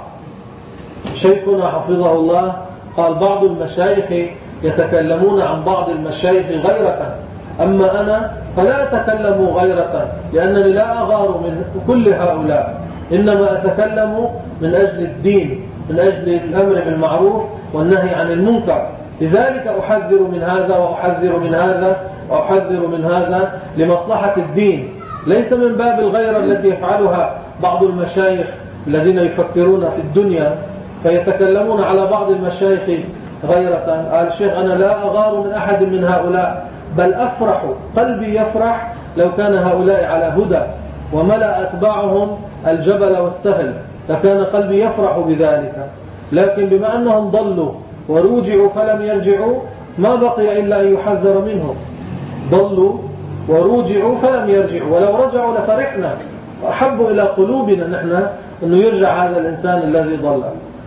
شيخنا حفظه الله قال بعض المشايخ يتكلمون عن بعض المشايخ غيرة، أما أنا فلا أتكلم غيرة، لأنني لا أغار من كل هؤلاء، إنما أتكلم من أجل الدين، من أجل الأمر بالمعروف والنهي عن المنكر. لذلك أحذر من هذا وأحذر من هذا وأحذر من هذا لمصلحة الدين، ليس من باب الغيرة التي يفعلها بعض المشايخ الذين يفكرون في الدنيا فيتكلمون على بعض المشايخ غيرة. قال الشيخ أنا لا أغار من أحد من هؤلاء، بل أفرح، قلبي يفرح لو كان هؤلاء على هدى وملأ أتباعهم الجبل والسهل، لكان قلبي يفرح بذلك. لكن بما أنهم ضلوا وروجعوا فلم يرجعوا ما بقي إلا أن يحذر منهم. ضلوا وروجعوا فلم يرجعوا، ولو رجعوا لفرحنا وأحب إلى قلوبنا نحن أنه يرجع هذا الإنسان الذي ضل.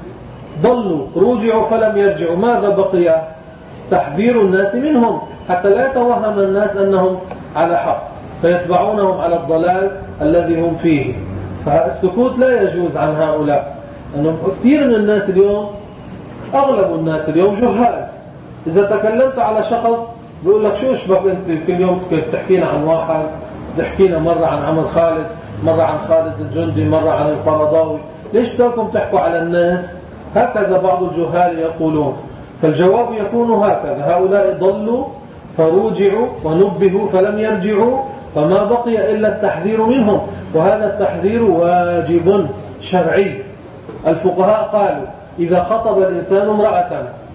ضلوا روجعوا فلم يرجعوا، ماذا بقي؟ تحذير الناس منهم حتى لا يتوهم الناس أنهم على حق فيتبعونهم على الضلال الذي هم فيه. فالسكوت لا يجوز عن هؤلاء، أنهم كثير من الناس اليوم، أغلب الناس اليوم جهال. إذا تكلمت على شخص بيقول لك شو اشبك أنت كل يوم تحكينا عن واحد، تحكينا مرة عن عمر خالد، مرة عن خالد الجندي، مرة عن القرضاوي، ليش بدكم تحكوا على الناس؟ هكذا بعض الجهال يقولون. فالجواب يكون هكذا: هؤلاء ضلوا فروجعوا ونبهوا فلم يرجعوا، فما بقي إلا التحذير منهم، وهذا التحذير واجب شرعي. الفقهاء قالوا إذا خطب الإنسان امرأة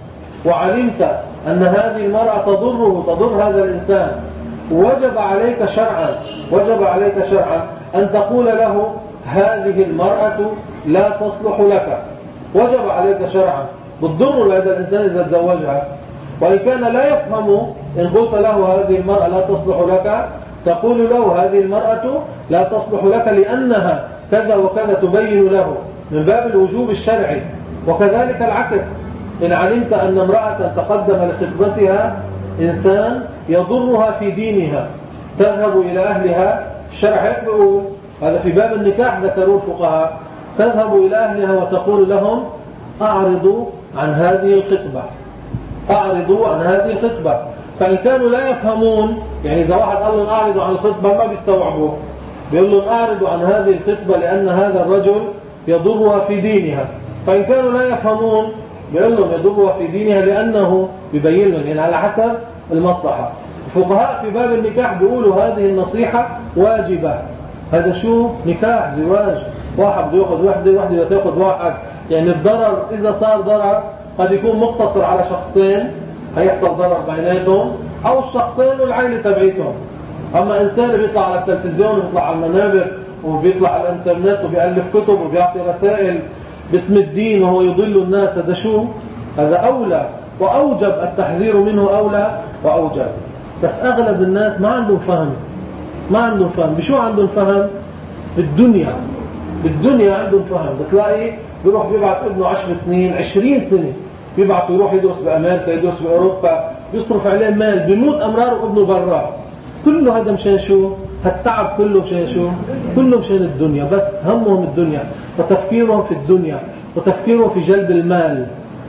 وعلمت أن هذه المرأة تضره تضر هذا الإنسان، وجب عليك شرعا وجب عليك شرعا أن تقول له هذه المرأة لا تصلح لك. وجب عليك شرعا، بتضر هذا الإنسان إذا تزوجها. وإن كان لا يفهم، إن قلت له هذه المرأة لا تصلح لك، تقول له هذه المرأة لا تصلح لك لأنها كذا وكذا، تبين له من باب الوجوب الشرعي. وكذلك العكس، إن علمت أن امرأة تقدم لخطبتها إنسان يضرها في دينها، تذهب إلى أهلها. الشرع يقول هذا في باب النكاح، ذكروا الفقهاء، تذهب إلى أهلها وتقول لهم أعرضوا عن هذه الخطبة، أعرضوا عن هذه الخطبة. فإن كانوا لا يفهمون، يعني إذا واحد قال لهم أعرضوا عن الخطبة ما بيستوعبوا، بيقول لهم أعرضوا عن هذه الخطبة لأن هذا الرجل يضرها في دينها. فإن كانوا لا يفهمون بيقول لهم يضرها في دينها لأنه بيبين لهم، يعني على حسب المصلحة. الفقهاء في باب النكاح بيقولوا هذه النصيحة واجبة. هذا شو؟ نكاح، زواج، واحد بده ياخذ وحده، وحده بده تاخذ واحد. يعني الضرر إذا صار ضرر قد يكون مقتصر على شخصين هيحصل ضرر بيناتهم، أو الشخصين والعائلة تبعيتهم. أما إنسان بيطلع على التلفزيون وبيطلع على المنابر وبيطلع على الانترنت وبيألف كتب وبيعطي رسائل باسم الدين وهو يضل الناس، هذا شو؟ هذا أولى وأوجب التحذير منه، أولى وأوجب. بس أغلب الناس ما عندهم فهم، ما عندهم فهم. بشو عندهم فهم؟ بالدنيا، بالدنيا عندهم فهم. بتلاقي بيروح بيبعت ابنه عشر سنين عشرين سنة بيبعت يروح يدرس بأمريكا، يدرس بأوروبا، بيصرف عليه مال، بيموت أمرار وابنه برا. كله هذا مشان شو؟ هالتعب كله مشان شو؟ كله مشان الدنيا، بس همهم الدنيا وتفكيرهم في الدنيا وتفكيرهم في جلب المال.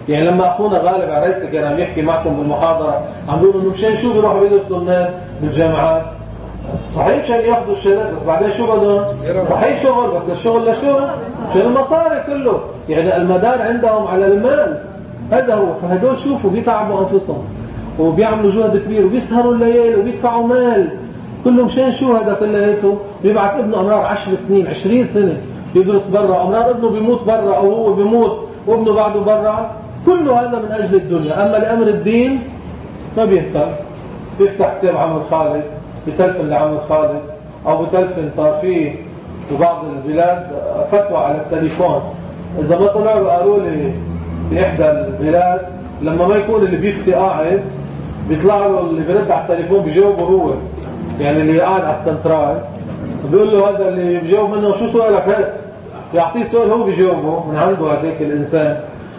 يعني لما أخونا غالب عريسة كان عم يحكي معكم بالمحاضرة عم بيقولوا إنه مشان شو بيروحوا يدرسوا الناس بالجامعات؟ صحيح مشان ياخذوا الشهادات، بس بعدين شو بدهم؟ صحيح شغل، بس للشغل لشو؟ عشان المصاري كله. يعني المدار عندهم على المال، هذا هو. فهدول شوفوا بيتعبوا أنفسهم وبيعملوا جهد كبير وبيسهروا الليل وبيدفعوا مال، كله مشان شو؟ هذا كلياته بيبعت ابنه أمرار عشر سنين عشرين سنة يدرس برا، أمرار ابنه بيموت برا أو هو بيموت وابنه بعده برا، كله هذا من أجل الدنيا. أما لأمر الدين ما بيهتم، بيفتح كتاب عمل خالد، بتلفن لعمل خالد، أو بتلفن صار فيه ببعض البلاد فتوى على التليفون. إذا ما طلعوا قالوا لي بإحدى البلاد لما ما يكون اللي بيفتي قاعد بيطلع له اللي بيرد على التليفون بيجاوبه هو، يعني اللي قاعد على السنترال بيقول له هذا اللي بيجاوب منه شو سؤالك هات، يعطيه سؤال هو بيجاوبه من عنده هذاك الإنسان.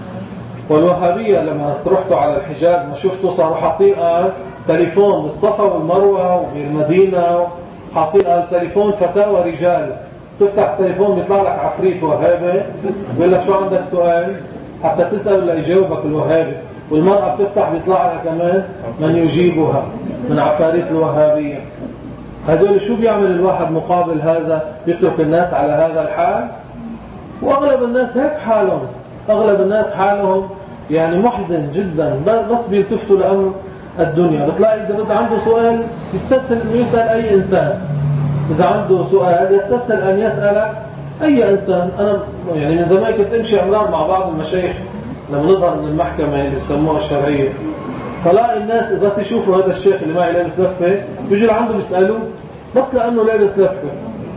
والوهابية لما رحتوا على الحجاز ما شفتوا صاروا حاطين قال تليفون بالصفا والمروة وبالمدينة، حاطين قال تليفون فتاوى رجال، تفتح التليفون بيطلع لك عفريت وهابي بيقول لك شو عندك سؤال حتى تسأل ولا يجاوبك الوهابي، والمرأة بتفتح بيطلع لها كمان من يجيبها من عفاريت الوهابية. هذول شو بيعمل الواحد مقابل هذا؟ يترك الناس على هذا الحال. واغلب الناس هيك حالهم، اغلب الناس حالهم يعني محزن جدا، بس بيلتفتوا لأمر الدنيا. بتلاقي اذا بده عنده سؤال يستسهل انه يسأل اي انسان، اذا عنده سؤال يستسهل ان يسأل اي انسان. انا يعني من زمان كنت امشي امرار مع بعض المشايخ لما نظهر من المحكمة اللي بيسموها الشرعية، فلاقي الناس بس يشوفوا هذا الشيخ اللي معي لابس لفة بيجي لعنده بيسألوه بس لأنه لابس لفة،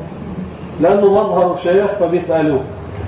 لأنه مظهره شيخ فبيسألوه.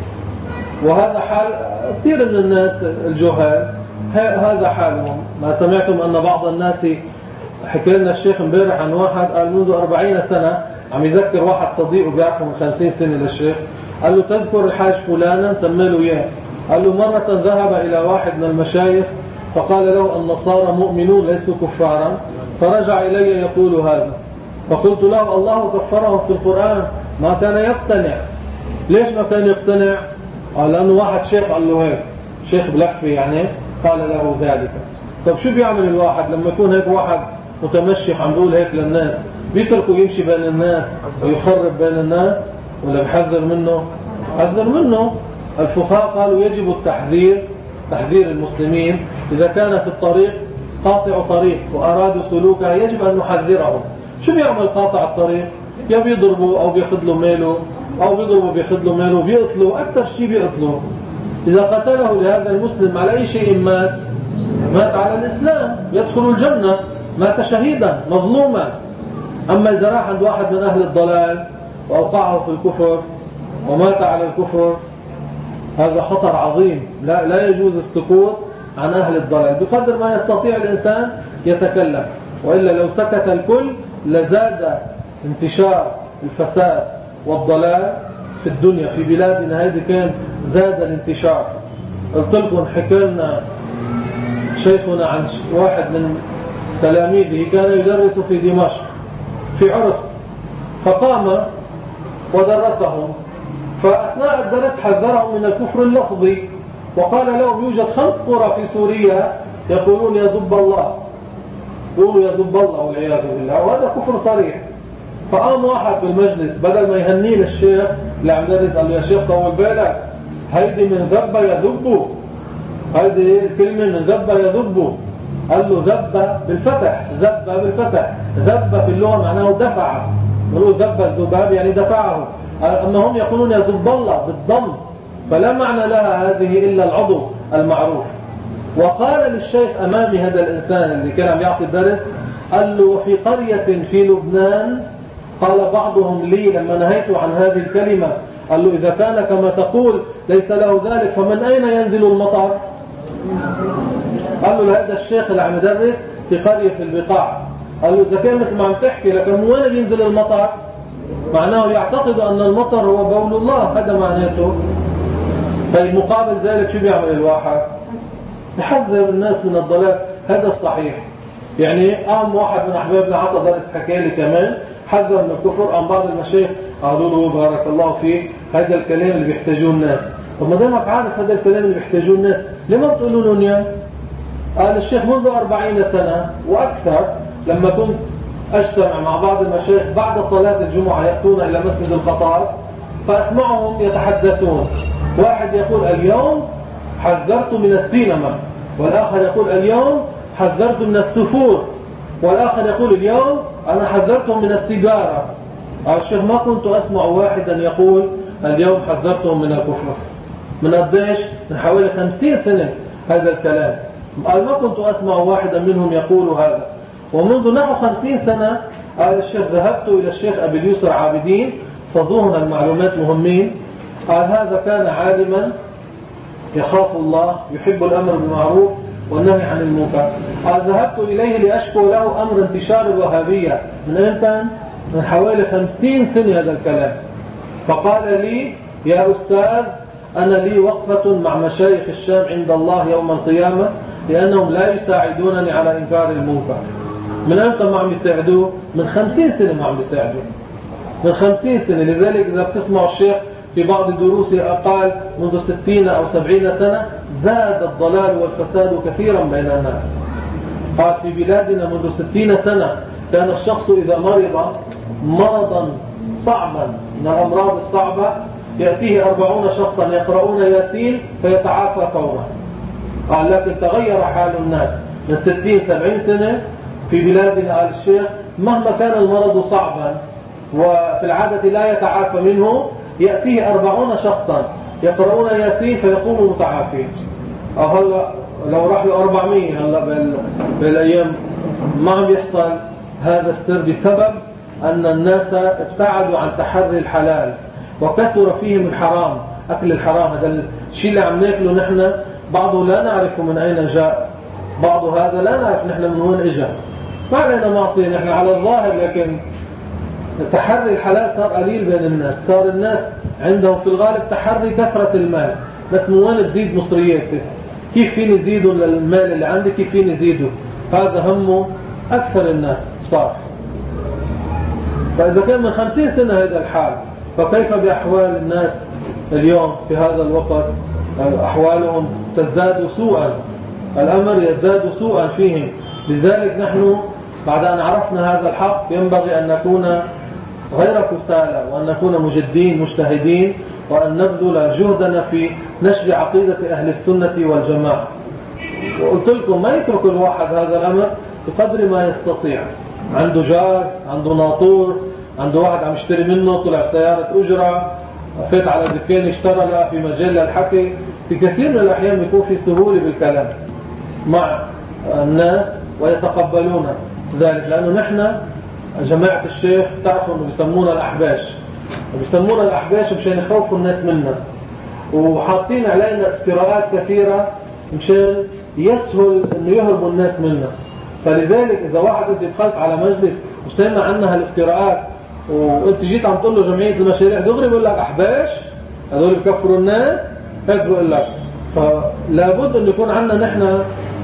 وهذا حال كثير من الناس الجهال، هذا حالهم. ما سمعتم أن بعض الناس حكى لنا الشيخ امبارح عن واحد قال منذ أربعين سنة عم يذكر واحد صديقه بيعرفه من خمسين سنة للشيخ، قال له تذكر الحاج فلانا؟ سمى له إياه. قال له مرة ذهب إلى واحد من المشايخ فقال له النصارى مؤمنون ليسوا كفارا، فرجع إلي يقول هذا، فقلت له الله كفرهم في القرآن ما كان يقتنع. ليش ما كان يقتنع؟ قال لأنه واحد شيخ قال له هيك، شيخ بلفة يعني قال له ذلك. طب شو بيعمل الواحد لما يكون هيك واحد متمشيخ عم بيقول هيك للناس؟ بيتركوا يمشي بين الناس ويخرب بين الناس ولا بحذر منه؟ حذر منه. الفقهاء قالوا يجب التحذير، تحذير المسلمين إذا كان في الطريق قاطع طريق وأرادوا سلوكها يجب أن نحذرهم. شو بيعمل قاطع الطريق؟ يا بيضربوا أو بياخذ له ماله، أو بيضربوا بياخذ له ماله، بيقتلوا، أكثر شيء بيقتلوا. إذا قتله لهذا المسلم على أي شيء مات، مات على الإسلام يدخل الجنة، مات شهيدا مظلوما. أما إذا راح عند واحد من أهل الضلال وأوقعه في الكفر ومات على الكفر هذا خطر عظيم. لا, لا يجوز السكوت عن أهل الضلال، بقدر ما يستطيع الإنسان يتكلم، وإلا لو سكت الكل لزاد انتشار الفساد والضلال في الدنيا. في بلادنا هذه كان زاد الانتشار. قلت لكم حكى لنا شيخنا عن واحد من تلاميذه كان يدرس في دمشق في عرس، فقام ودرسهم، فأثناء الدرس حذرهم من الكفر اللفظي وقال لهم يوجد خمس قرى في سوريا يقولون يزب الله، يقولوا يزب الله والعياذ بالله، وهذا كفر صريح. فقام واحد بالمجلس بدل ما يهنيه للشيخ اللي عم يدرس قال له يا شيخ طول بالك، هيدي من زب يذب، هيدي الكلمة من زب يذب. قال له زب بالفتح، زب بالفتح، زب في اللغة معناه دفع، نقول زب الذباب يعني دفعه، أما هم يقولون يزب الله بالضم، فلا معنى لها هذه إلا العضو المعروف. وقال للشيخ أمامي هذا الإنسان اللي كان عم يعطي الدرس، قال له في قرية في لبنان قال بعضهم لي لما نهيت عن هذه الكلمة، قال له إذا كان كما تقول ليس له ذلك فمن أين ينزل المطر؟ قال له لهذا الشيخ اللي عم يدرس في قرية في البقاع، قال له إذا كان مثل ما عم تحكي لكن من وين بينزل المطر؟ معناه يعتقد أن المطر هو بول الله، هذا معناته. طيب مقابل ذلك شو بيعمل الواحد؟ يحذر الناس من الضلال، هذا الصحيح. يعني قام واحد من أحبابنا عطى درس حكى لي كمان حذر من الكفر، قام بعض المشايخ قالوا له بارك الله فيك هذا الكلام اللي بيحتاجوه الناس. طب ما دامك عارف هذا الكلام اللي بيحتاجوه الناس ليه ما بتقولوا لهم اياه؟ قال الشيخ منذ أربعين سنة وأكثر لما كنت أجتمع مع بعض المشايخ بعد صلاة الجمعة يأتون إلى مسجد القطار فأسمعهم يتحدثون، واحد يقول اليوم حذرت من السينما، والآخر يقول اليوم حذرت من السفور، والآخر يقول اليوم أنا حذرتهم من السيجارة. قال الشيخ ما كنت أسمع واحدا يقول اليوم حذرتهم من الكفر. من قديش؟ من حوالي خمسين سنة هذا الكلام. قال ما كنت أسمع واحدا منهم يقول هذا. ومنذ نحو خمسين سنة قال الشيخ ذهبت إلى الشيخ أبي اليسر عابدين فظهنا المعلومات مهمين. قال هذا كان عالما يخاف الله يحب الأمر بالمعروف والنهي عن المنكر. قال ذهبت إليه لأشكو له أمر انتشار الوهابية. من إمتى؟ من حوالي خمسين سنة هذا الكلام. فقال لي يا أستاذ أنا لي وقفة مع مشايخ الشام عند الله يوم القيامة لأنهم لا يساعدونني على إنكار المنكر. من أمتى ما عم يساعدوه؟ من خمسين سنة ما عم يساعدوه، من خمسين سنة. لذلك إذا بتسمع الشيخ في بعض دروسه قال منذ ستين أو سبعين سنة زاد الضلال والفساد كثيرا بين الناس. قال في بلادنا منذ ستين سنة كان الشخص إذا مرض مرضا صعبا من الأمراض الصعبة يأتيه أربعون شخصا يقرؤون ياسين فيتعافى فورا. قال لكن تغير حال الناس من ستين سبعين سنة في بلادنا. قال الشيخ مهما كان المرض صعبا وفي العادة لا يتعافى منه يأتيه أربعون شخصا يقرؤون ياسين فيقوموا متعافين. أو هلا لو راح له أربعمية هلا بالأيام ما عم يحصل هذا السر بسبب أن الناس ابتعدوا عن تحري الحلال وكثر فيهم الحرام، أكل الحرام. هذا الشيء اللي عم ناكله نحن بعضه لا نعرف من أين جاء، بعضه هذا لا نعرف نحن من وين إجا. ما علينا معصية نحن على الظاهر، لكن تحري الحلال صار قليل بين الناس. صار الناس عندهم في الغالب تحري كثرة المال، بس من وين بزيد مصرياتي، كيف فيني زيده للمال اللي عندي، كيف فيني زيده. هذا همه أكثر الناس صار. فإذا كان من خمسين سنة هذا الحال فكيف بأحوال الناس اليوم في هذا الوقت؟ أحوالهم تزداد سوءا، الأمر يزداد سوءا فيهم. لذلك نحن بعد أن عرفنا هذا الحق ينبغي أن نكون غير كسالى وأن نكون مجدين مجتهدين وأن نبذل جهدنا في نشر عقيدة أهل السنة والجماعة. وقلت لكم ما يترك الواحد هذا الأمر بقدر ما يستطيع. عنده جار، عنده ناطور، عنده واحد عم يشتري منه، طلع سيارة أجرة، فات على دكان اشترى لقى في مجال للحكي. في كثير من الأحيان بيكون في سهولة بالكلام مع الناس ويتقبلون ذلك، لأنه نحن جماعة الشيخ تعرفوا أنه بيسمونا الأحباش، وبيسمونا الأحباش مشان يخوفوا الناس منا، وحاطين علينا افتراءات كثيرة مشان يسهل أنه يهربوا الناس منا. فلذلك إذا واحد أنت دخلت على مجلس وسمع عنها الافتراءات وأنت جيت عم تقول له جمعية المشاريع دغري بيقول لك أحباش هذول بكفروا الناس، هيك بيقول لك. فلا بد أن يكون عندنا نحن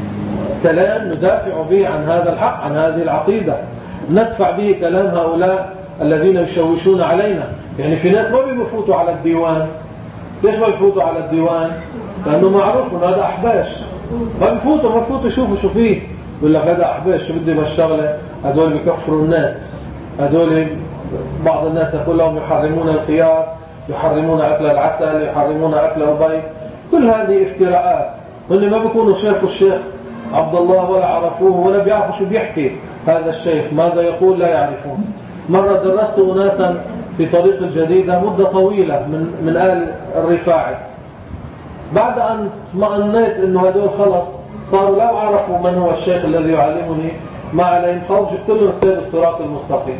كلام ندافع به عن هذا الحق، عن هذه العقيدة، ندفع به كلام هؤلاء الذين يشوشون علينا. يعني في ناس ما بيفوتوا على الديوان. ليش ما بيفوتوا على الديوان؟ لأنه معروف أن هذا أحباش. ما بيفوتوا ما بيفوتوا يشوفوا شو فيه، يقول لك هذا أحباش، شو بدي بالشغلة، هذول بيكفروا الناس، هذول بعض الناس يقول لهم يحرمون الخيار، يحرمون أكل العسل، يحرمون أكل البيض. كل هذه افتراءات، واللي ما بيكونوا شافوا الشيخ عبد الله ولا عرفوه ولا بيعرفوا شو بيحكي هذا الشيخ، ماذا يقول لا يعرفون. مرة درست أناسا في طريق الجديدة مدة طويلة من من آل الرفاعي، بعد أن اطمأنيت إنه هذول خلص صاروا لا عرفوا من هو الشيخ الذي يعلمني، ما عليهم خوف، جبت لهم كتاب الصراط المستقيم.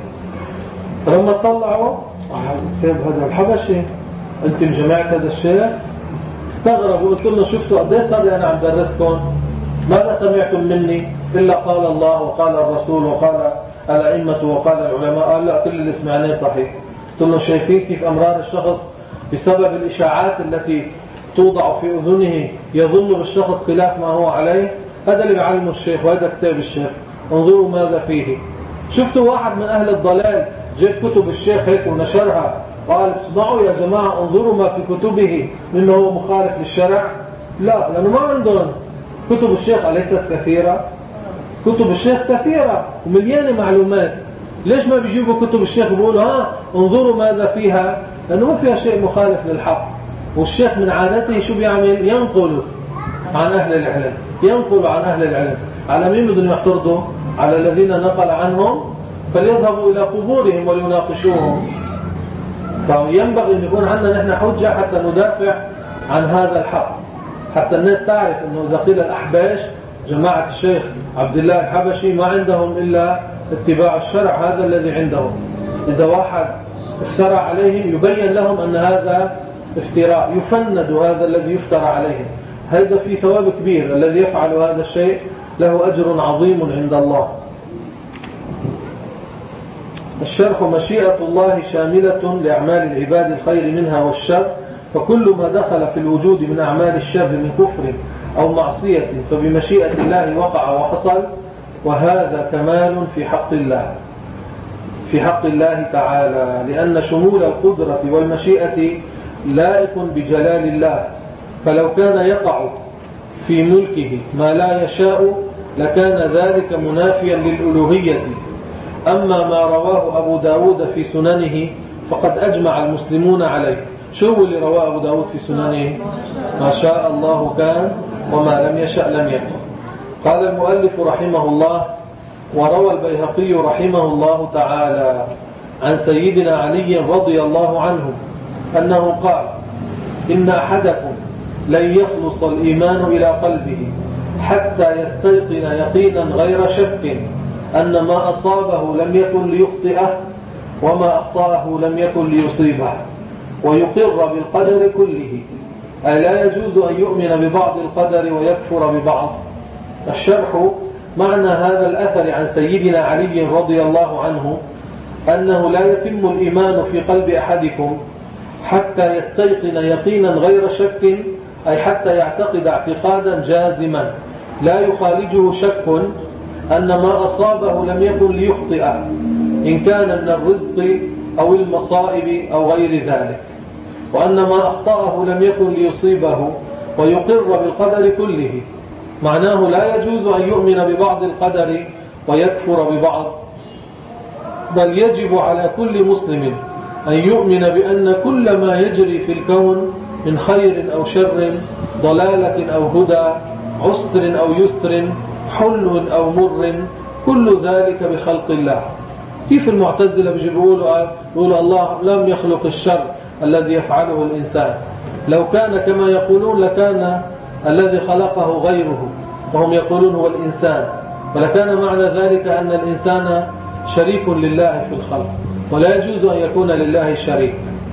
لما طلعوا كتاب هذا الحبشي، أنت من جماعة هذا الشيخ؟ استغربوا. قلت لهم شفتوا قد ايه صار لي أنا عم درسكم؟ ماذا سمعتم مني إلا قال الله وقال الرسول وقال الأئمة وقال العلماء؟ قال لا، كل اللي سمعناه صحيح. قلت لهم شايفين كيف أمرار الشخص بسبب الإشاعات التي توضع في أذنه يظن بالشخص خلاف ما هو عليه؟ هذا اللي بيعلمه الشيخ، وهذا كتاب الشيخ، انظروا ماذا فيه. شفتوا واحد من أهل الضلال جاب كتب الشيخ هيك ونشرها قال اسمعوا يا جماعة انظروا ما في كتبه مما هو مخالف للشرع؟ لا، لأنه ما عندهم. كتب الشيخ أليست كثيرة؟ كتب الشيخ كثيرة ومليانة معلومات. ليش ما بيجيبوا كتب الشيخ بيقولوا ها انظروا ماذا فيها؟ لأنه ما فيها شيء مخالف للحق. والشيخ من عادته شو بيعمل؟ ينقل عن أهل العلم، ينقل عن أهل العلم. على مين بدهم يعترضوا؟ على الذين نقل عنهم، فليذهبوا إلى قبورهم وليناقشوهم. فينبغي أن يكون عندنا نحن حجة حتى ندافع عن هذا الحق، حتى الناس تعرف أنه إذا قيل الأحباش جماعة الشيخ عبد الله الحبشي ما عندهم إلا اتباع الشرع، هذا الذي عندهم. إذا واحد افترى عليهم يبين لهم أن هذا افتراء، يفند هذا الذي يفترى عليهم. هذا في ثواب كبير، الذي يفعل هذا الشيء له أجر عظيم عند الله. الشرح: مشيئة الله شاملة لأعمال العباد الخير منها والشر، فكل ما دخل في الوجود من أعمال الشر من كفر أو معصية فبمشيئة الله وقع وحصل، وهذا كمال في حق الله في حق الله تعالى، لأن شمول القدرة والمشيئة لائق بجلال الله، فلو كان يقع في ملكه ما لا يشاء لكان ذلك منافيا للألوهية. أما ما رواه أبو داود في سننه فقد أجمع المسلمون عليه. شو اللي رواه أبو داود في سننه؟ ما شاء الله كان وما لم يشأ لم يكن. قال المؤلف رحمه الله: وروى البيهقي رحمه الله تعالى عن سيدنا علي رضي الله عنه أنه قال: إن أحدكم لن يخلص الإيمان إلى قلبه حتى يستيقن يقينا غير شك أن ما أصابه لم يكن ليخطئه وما أخطأه لم يكن ليصيبه، ويقر بالقدر كله. ألا يجوز أن يؤمن ببعض القدر ويكفر ببعض؟ الشرح: معنى هذا الأثر عن سيدنا علي رضي الله عنه أنه لا يتم الإيمان في قلب أحدكم حتى يستيقن يقينا غير شك، أي حتى يعتقد اعتقادا جازما لا يخالجه شك أن ما أصابه لم يكن ليخطئه، إن كان من الرزق أو المصائب أو غير ذلك، وأن ما أخطأه لم يكن ليصيبه، ويقر بالقدر كله. معناه لا يجوز أن يؤمن ببعض القدر ويكفر ببعض، بل يجب على كل مسلم أن يؤمن بأن كل ما يجري في الكون من خير أو شر، ضلالة أو هدى، عسر أو يسر، حلو أو مر، كل ذلك بخلق الله. كيف المعتزلة بيقولوا يقولوا الله لم يخلق الشر الذي يفعله الإنسان؟ لو كان كما يقولون لكان الذي خلقه غيره، وهم يقولون هو الإنسان، ولكان معنى ذلك أن الإنسان شريك لله في الخلق، ولا يجوز أن يكون لله شريك.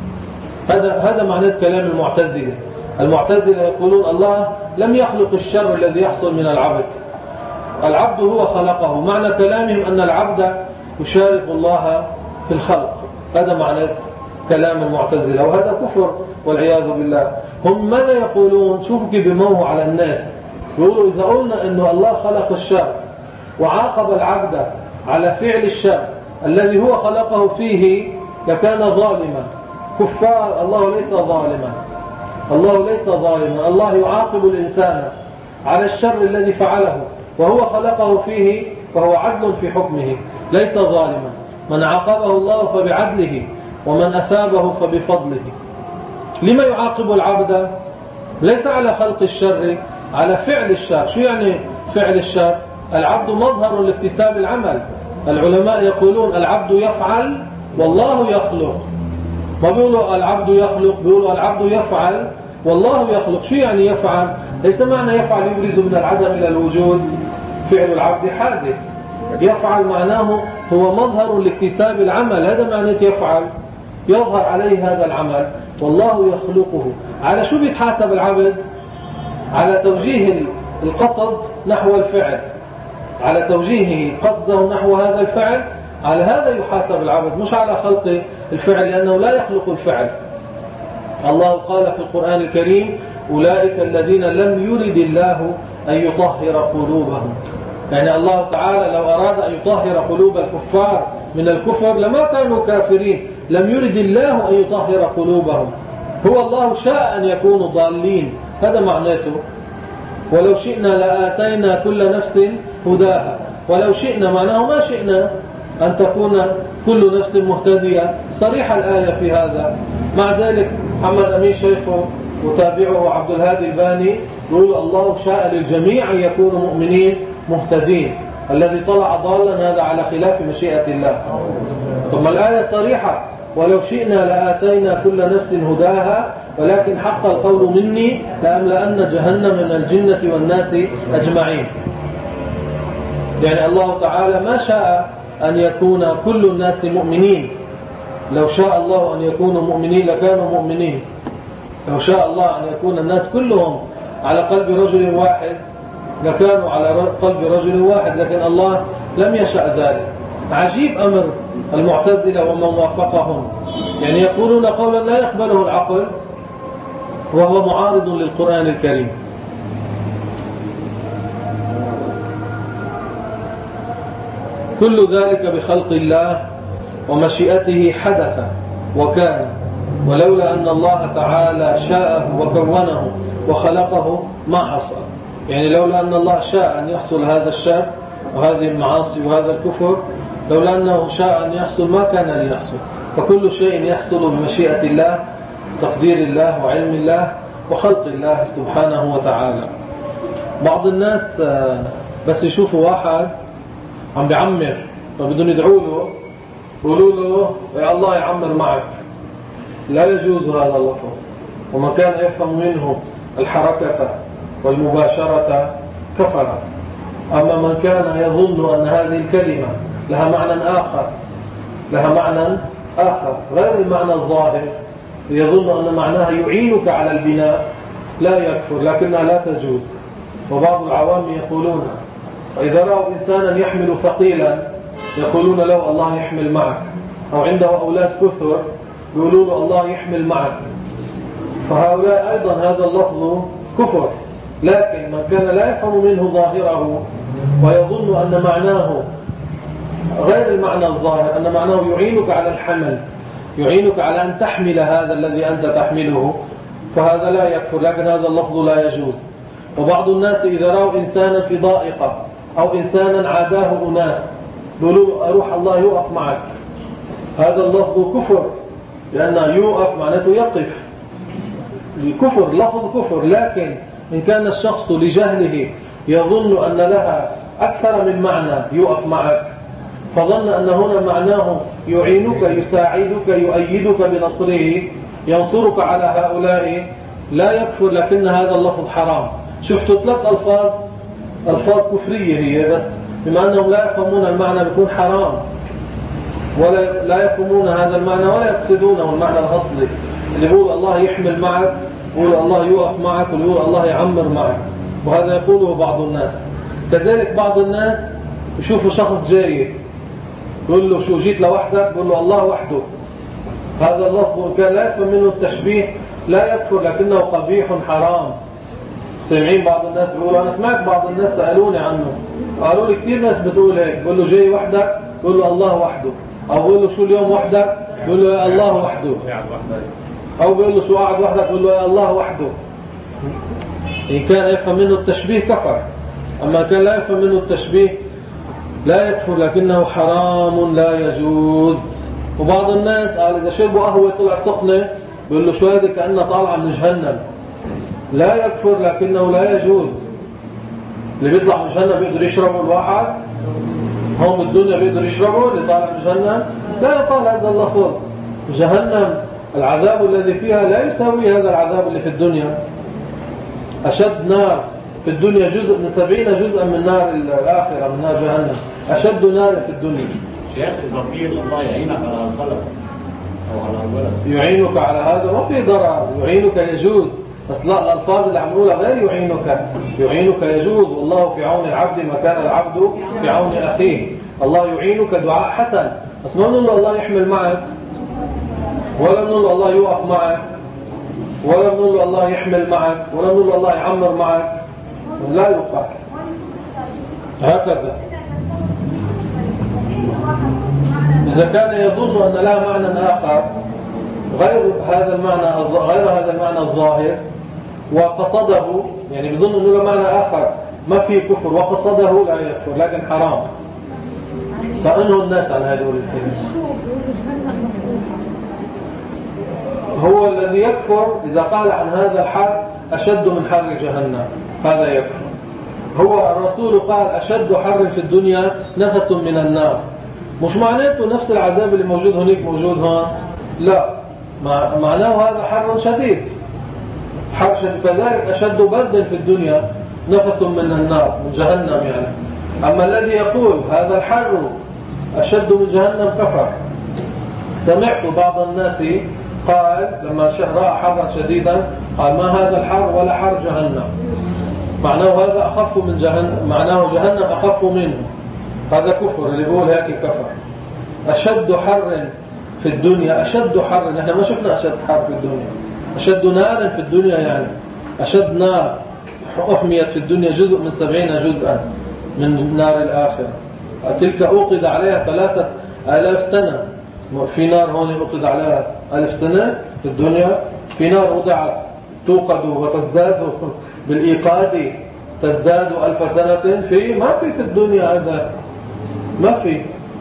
هذا هذا معنى كلام المعتزلة. المعتزلة يقولون الله لم يخلق الشر الذي يحصل من العبد، العبد هو خلقه. معنى كلامهم أن العبد يشارك الله في الخلق. هذا معنى كلام المعتزلة، وهذا كفر والعياذ بالله. هم ماذا يقولون؟ شوفوا كيف بيموهوا على الناس. يقولوا إذا قلنا أنه الله خلق الشر وعاقب العبد على فعل الشر الذي هو خلقه فيه لكان ظالما. كفار. الله ليس ظالما، الله ليس ظالما. الله يعاقب الإنسان على الشر الذي فعله وهو خلقه فيه، فهو عدل في حكمه، ليس ظالما. من عاقبه الله فبعدله، ومن أثابه فبفضله. لما يعاقب العبد؟ ليس على خلق الشر، على فعل الشر. شو يعني فعل الشر؟ العبد مظهر لاكتساب العمل. العلماء يقولون العبد يفعل والله يخلق. ما بيقولوا العبد يخلق، بيقولوا العبد يفعل والله يخلق. شو يعني يفعل؟ ليس معنى يفعل يبرز من العدم إلى الوجود. فعل العبد حادث. يفعل معناه هو مظهر لاكتساب العمل، هذا معنى يفعل، يظهر عليه هذا العمل، والله يخلقه. على شو بيتحاسب العبد؟ على توجيه القصد نحو الفعل، على توجيهه قصده نحو هذا الفعل، على هذا يحاسب العبد، مش على خلق الفعل، لأنه لا يخلق الفعل. الله قال في القرآن الكريم: أولئك الذين لم يرد الله أن يطهر قلوبهم. يعني الله تعالى لو أراد أن يطهر قلوب الكفار من الكفر لما كانوا كافرين، لم يرد الله أن يطهر قلوبهم، هو الله شاء أن يكونوا ضالين، هذا معناته. ولو شئنا لآتينا كل نفس هداها، ولو شئنا معناه ما شئنا أن تكون كل نفس مهتدية، صريحة الآية في هذا. مع ذلك محمد أمين شيخه وتابعه عبد الهادي الباني يقول الله شاء للجميع أن يكونوا مؤمنين مهتدين، الذي طلع ضالا هذا على خلاف مشيئة الله. ثم الآية صريحة ولو شئنا لآتينا كل نفس هداها ولكن حق القول مني لأملأن جهنم من الجنة والناس أجمعين. يعني الله تعالى ما شاء أن يكون كل الناس مؤمنين، لو شاء الله أن يكونوا مؤمنين لكانوا مؤمنين، لو شاء الله أن يكون الناس كلهم على قلب رجل واحد لكانوا على قلب رجل واحد، لكن الله لم يشاء ذلك. عجيب أمر المعتزلة ومن وافقهم، يعني يقولون قولا لا يقبله العقل وهو معارض للقرآن الكريم. كل ذلك بخلق الله ومشيئته حدث وكان، ولولا أن الله تعالى شاءه وكونه وخلقه ما حصل. يعني لولا أن الله شاء أن يحصل هذا الشر وهذه المعاصي وهذا الكفر، لولا أنه شاء أن يحصل ما كان ليحصل. فكل شيء يحصل بمشيئة الله، تقدير الله وعلم الله وخلق الله سبحانه وتعالى. بعض الناس بس يشوفوا واحد عم بيعمر فبدهم يدعوا له يقولوا له يا الله يعمر معك، لا يجوز هذا اللفظ. ومن كان يفهم منه الحركة والمباشرة كفر. أما من كان يظن أن هذه الكلمة لها معنى آخر لها معنى آخر غير المعنى الظاهر، يظن أن معناها يعينك على البناء، لا يكفر، لكنها لا تجوز. وبعض العوام يقولون وإذا رأوا إنسانا يحمل ثقيلا يقولون له الله يحمل معك، أو عنده أولاد كثر يقولون الله يحمل معك. فهؤلاء أيضا هذا اللفظ كفر. لكن من كان لا يفهم منه ظاهره ويظن أن معناه غير المعنى الظاهر، أن معناه يعينك على الحمل، يعينك على أن تحمل هذا الذي أنت تحمله، فهذا لا يكفر، لكن هذا اللفظ لا يجوز. وبعض الناس إذا رأوا إنسانا في ضائقة أو إنسانا عاداه أناس يقولوا أروح الله يوقف معك، هذا اللفظ كفر، لأن يوقف معناته يقف. الكفر لفظ كفر. لكن إن كان الشخص لجهله يظن أن لها أكثر من معنى يوقف معك، فظن أن هنا معناه يعينك يساعدك يؤيدك بنصره ينصرك على هؤلاء، لا يكفر، لكن هذا اللفظ حرام. شفتوا ثلاث ألفاظ ألفاظ كفرية هي، بس بما أنهم لا يفهمون المعنى بيكون حرام، ولا لا يفهمون هذا المعنى ولا يقصدونه المعنى الأصلي. اللي يقول الله يحمل معك، يقول الله يوقف معك، ويقول الله يعمر معك، وهذا يقوله بعض الناس. كذلك بعض الناس يشوفوا شخص جاي يقول له شو جيت لوحدك، يقول له الله وحده. هذا اللفظ إن كان لا يفهم منه التشبيه لا يكفر، لكنه قبيح حرام. سمعين بعض الناس يقولوا، أنا سمعت بعض الناس سألوني عنه، قالوا لي كثير ناس بتقول هيك، يقول له جاي وحدك، يقول له الله وحده، أو يقول له شو اليوم وحدك، يقول له يا الله وحده، أو بيقول له شو قاعد وحدك، يقول له يا الله وحده. إن كان يفهم منه التشبيه كفر، أما كان لا يفهم منه التشبيه لا يكفر، لكنه حرام لا يجوز. وبعض الناس قال إذا شربوا قهوة طلعت سخنة بيقول له شو هذه كأنها طالعة من جهنم، لا يكفر، لكنه لا يجوز. اللي بيطلع من جهنم بيقدر يشربه الواحد، هم الدنيا بيقدر يشربه اللي طالع من جهنم، لا يقال هذا اللفظ. جهنم العذاب الذي فيها لا يساوي هذا العذاب اللي في الدنيا. أشد نار في الدنيا جزء من سبعين جزءا من نار الآخرة، من نار جهنم، أشد نار في الدنيا. شيخ إذا في الله يعينك على الخلق أو على الولد، يعينك على هذا ما في ضرر، يعينك يجوز، بس لا، الألفاظ اللي عم نقولها غير يعينك. يعينك يجوز، والله في عون العبد ما كان العبد في عون أخيه. الله يعينك دعاء حسن، بس ما نقول الله يحمل معك، ولا نقول الله يوقف معك، ولا نقول الله يحمل معك، ولا نقول الله يعمر معك، لا يوقع هكذا. إذا كان يظن أن لها معنى آخر غير هذا المعنى غير هذا المعنى الظاهر وقصده، يعني بيظن أنه له معنى آخر ما فيه كفر وقصده لا يكفر لكن حرام. فأنه الناس عن هذول الاثنين. هو الذي يكفر إذا قال عن هذا الحر أشد من حر جهنم، هذا يكفر. هو الرسول قال أشد حر في الدنيا نفس من النار، مش معناته نفس العذاب اللي موجود هناك موجود هون، لا، معناه هذا حر شديد، حر شديد، فذلك أشد بردا في الدنيا نفس من النار، من جهنم يعني. أما الذي يقول هذا الحر أشد من جهنم كفر. سمعت بعض الناس قال لما رأى حرا شديدا قال ما هذا الحر ولا حر جهنم، معناه هذا أخف من جهنم، معناه جهنم أخف منه، هذا كفر. اللي يقول هيك كفر. أشد حر في الدنيا، أشد حر، نحن ما شفنا أشد حر في الدنيا، أشد نار في الدنيا يعني أشد نار أحميت في الدنيا جزء من سبعين جزءا من نار الآخرة. تلك أوقد عليها ثلاثة آلاف سنة. في نار هون أوقد عليها ألف سنة في الدنيا، في نار وضعت توقد وتزداد بالإيقاد تزداد ألف سنة. في ما في في الدنيا هذا، ما في.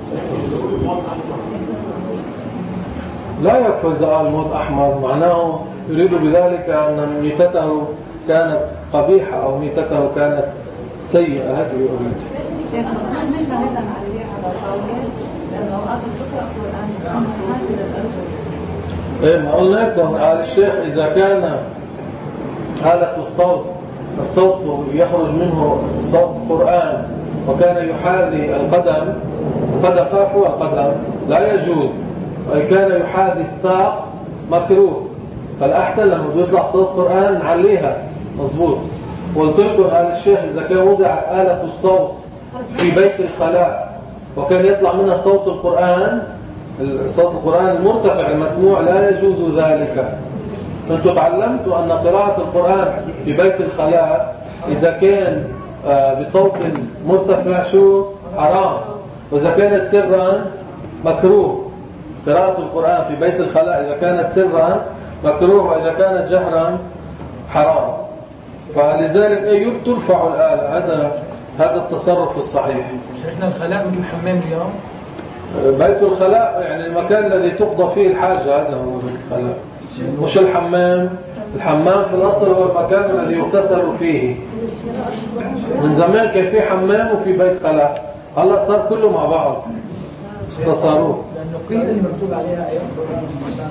لا يكفي إذا قال موت أحمر، معناه يريد بذلك أن ميتته كانت قبيحة أو ميتته كانت سيئة، هذا يريد. إيه ما قلنا لكم قال الشيخ إذا كان آلة الصوت الصوت يخرج منه صوت قرآن وكان يحاذي القدم، القدم هو القدم لا يجوز، وكان يحاذي الساق مكروه. فالأحسن لما يطلع صوت قرآن نعليها مظبوط. قلت لكم قال الشيخ إذا كان وضعت آلة الصوت في بيت الخلاء وكان يطلع منها صوت القرآن، صوت القرآن المرتفع المسموع، لا يجوز ذلك. أنتم تعلمتوا أن قراءة القرآن في بيت الخلاء إذا كان بصوت مرتفع شو حرام، وإذا كانت سرا مكروه. قراءة القرآن في بيت الخلاء إذا كانت سرا مكروه، وإذا كانت جهرا حرام. فلذلك أيوب ترفع الآلة. هذا هذا التصرف الصحيح. شيخنا الخلاء من الحمام اليوم، بيت الخلاء يعني المكان الذي تقضى فيه الحاجة، هذا هو بيت الخلاء، مش الحمام. الحمام في الأصل هو المكان الذي يغتسل فيه. من زمان كان في حمام وفي بيت خلاء، هلا صار كله مع بعض اختصاروه. لأنه قيل اللي مكتوب عليها آيات قرآن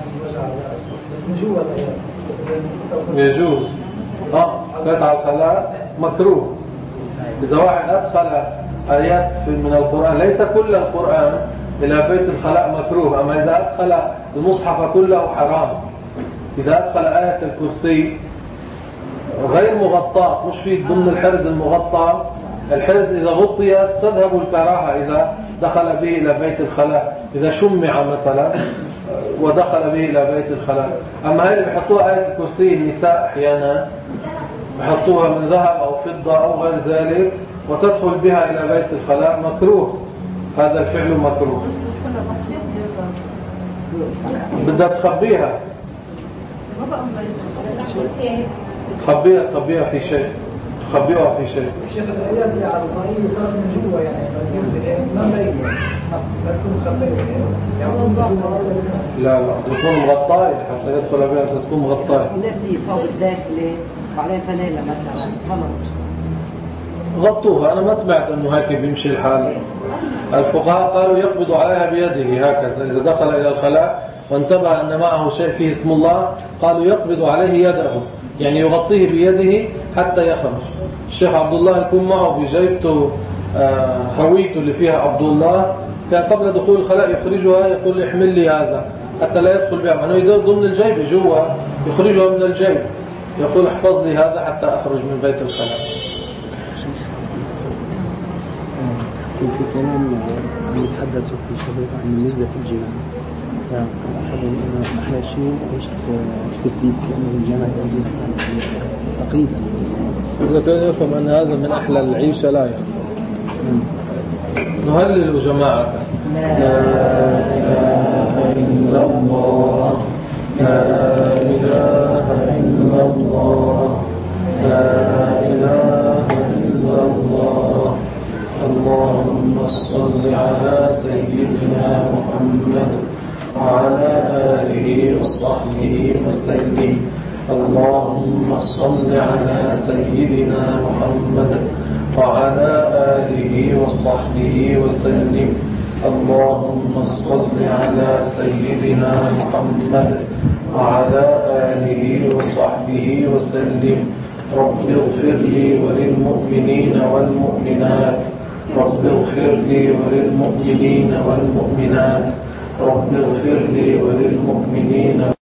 من جوا الآيات يجوز. اه بيت على الخلاء مكروه. إذا واحد أدخل آيات من القرآن، ليس كل القرآن إلى بيت الخلاء مكروه، أما إذا أدخل المصحف كله حرام. إذا أدخل آية الكرسي غير مغطاة، مش في ضمن الحرز المغطى، الحرز إذا غطيت تذهب الكراهة إذا دخل به إلى بيت الخلاء، إذا شمع مثلا ودخل به إلى بيت الخلاء. أما هاي اللي بيحطوها آية الكرسي النساء أحيانا بيحطوها من ذهب أو فضة أو غير ذلك وتدخل بها إلى بيت الخلاء، مكروه. هذا الفعل مكروه. بدها تخبيها تخبيها تخبيها في شيء تخبيها في شيء. الشيخ الآيات اللي على الطريق صار من جوا يعني ما بين ما تكون خبيئة لا لا تكون مغطاة حتى يدخل بها تكون مغطاة. نفسي صوب الداخلي وعليه فنيلة مثلا غطوها. أنا ما سمعت أنه هيك بيمشي الحال. الفقهاء قالوا يقبض عليها بيده هكذا إذا دخل إلى الخلاء وانتبه أن معه شيء فيه اسم الله، قالوا يقبض عليه يده، يعني يغطيه بيده حتى يخرج. الشيخ عبد الله يكون معه بجيبته هويته اللي فيها عبد الله، كان قبل دخول الخلاء يخرجها يقول احمل لي هذا حتى لا يدخل بها، معناه يدخل ضمن الجيب جوا يخرجها من الجيب، يقول احفظ لي هذا حتى أخرج من بيت الخلاء. في كلام يتحدث في الشباب عن النسبة في الجنان، فأحد أحلى شيء عشت في تثبيت كأنه الجنة عقيدة. إذا كان يفهم أن هذا من أحلى العيشة لا يفهم. نهلل جماعة لا إله إلا الله لا إله إلا الله لا إله إلا الله اللهم صل على سيدنا محمد وعلى آله وصحبه وسلم اللهم صل على سيدنا محمد وعلى آله وصحبه وسلم اللهم صل على سيدنا محمد وعلى آله وصحبه وسلم رب اغفر لي وللمؤمنين والمؤمنات رب اغفر لي وللمؤمنين والمؤمنات رب اغفر لي وللمؤمنين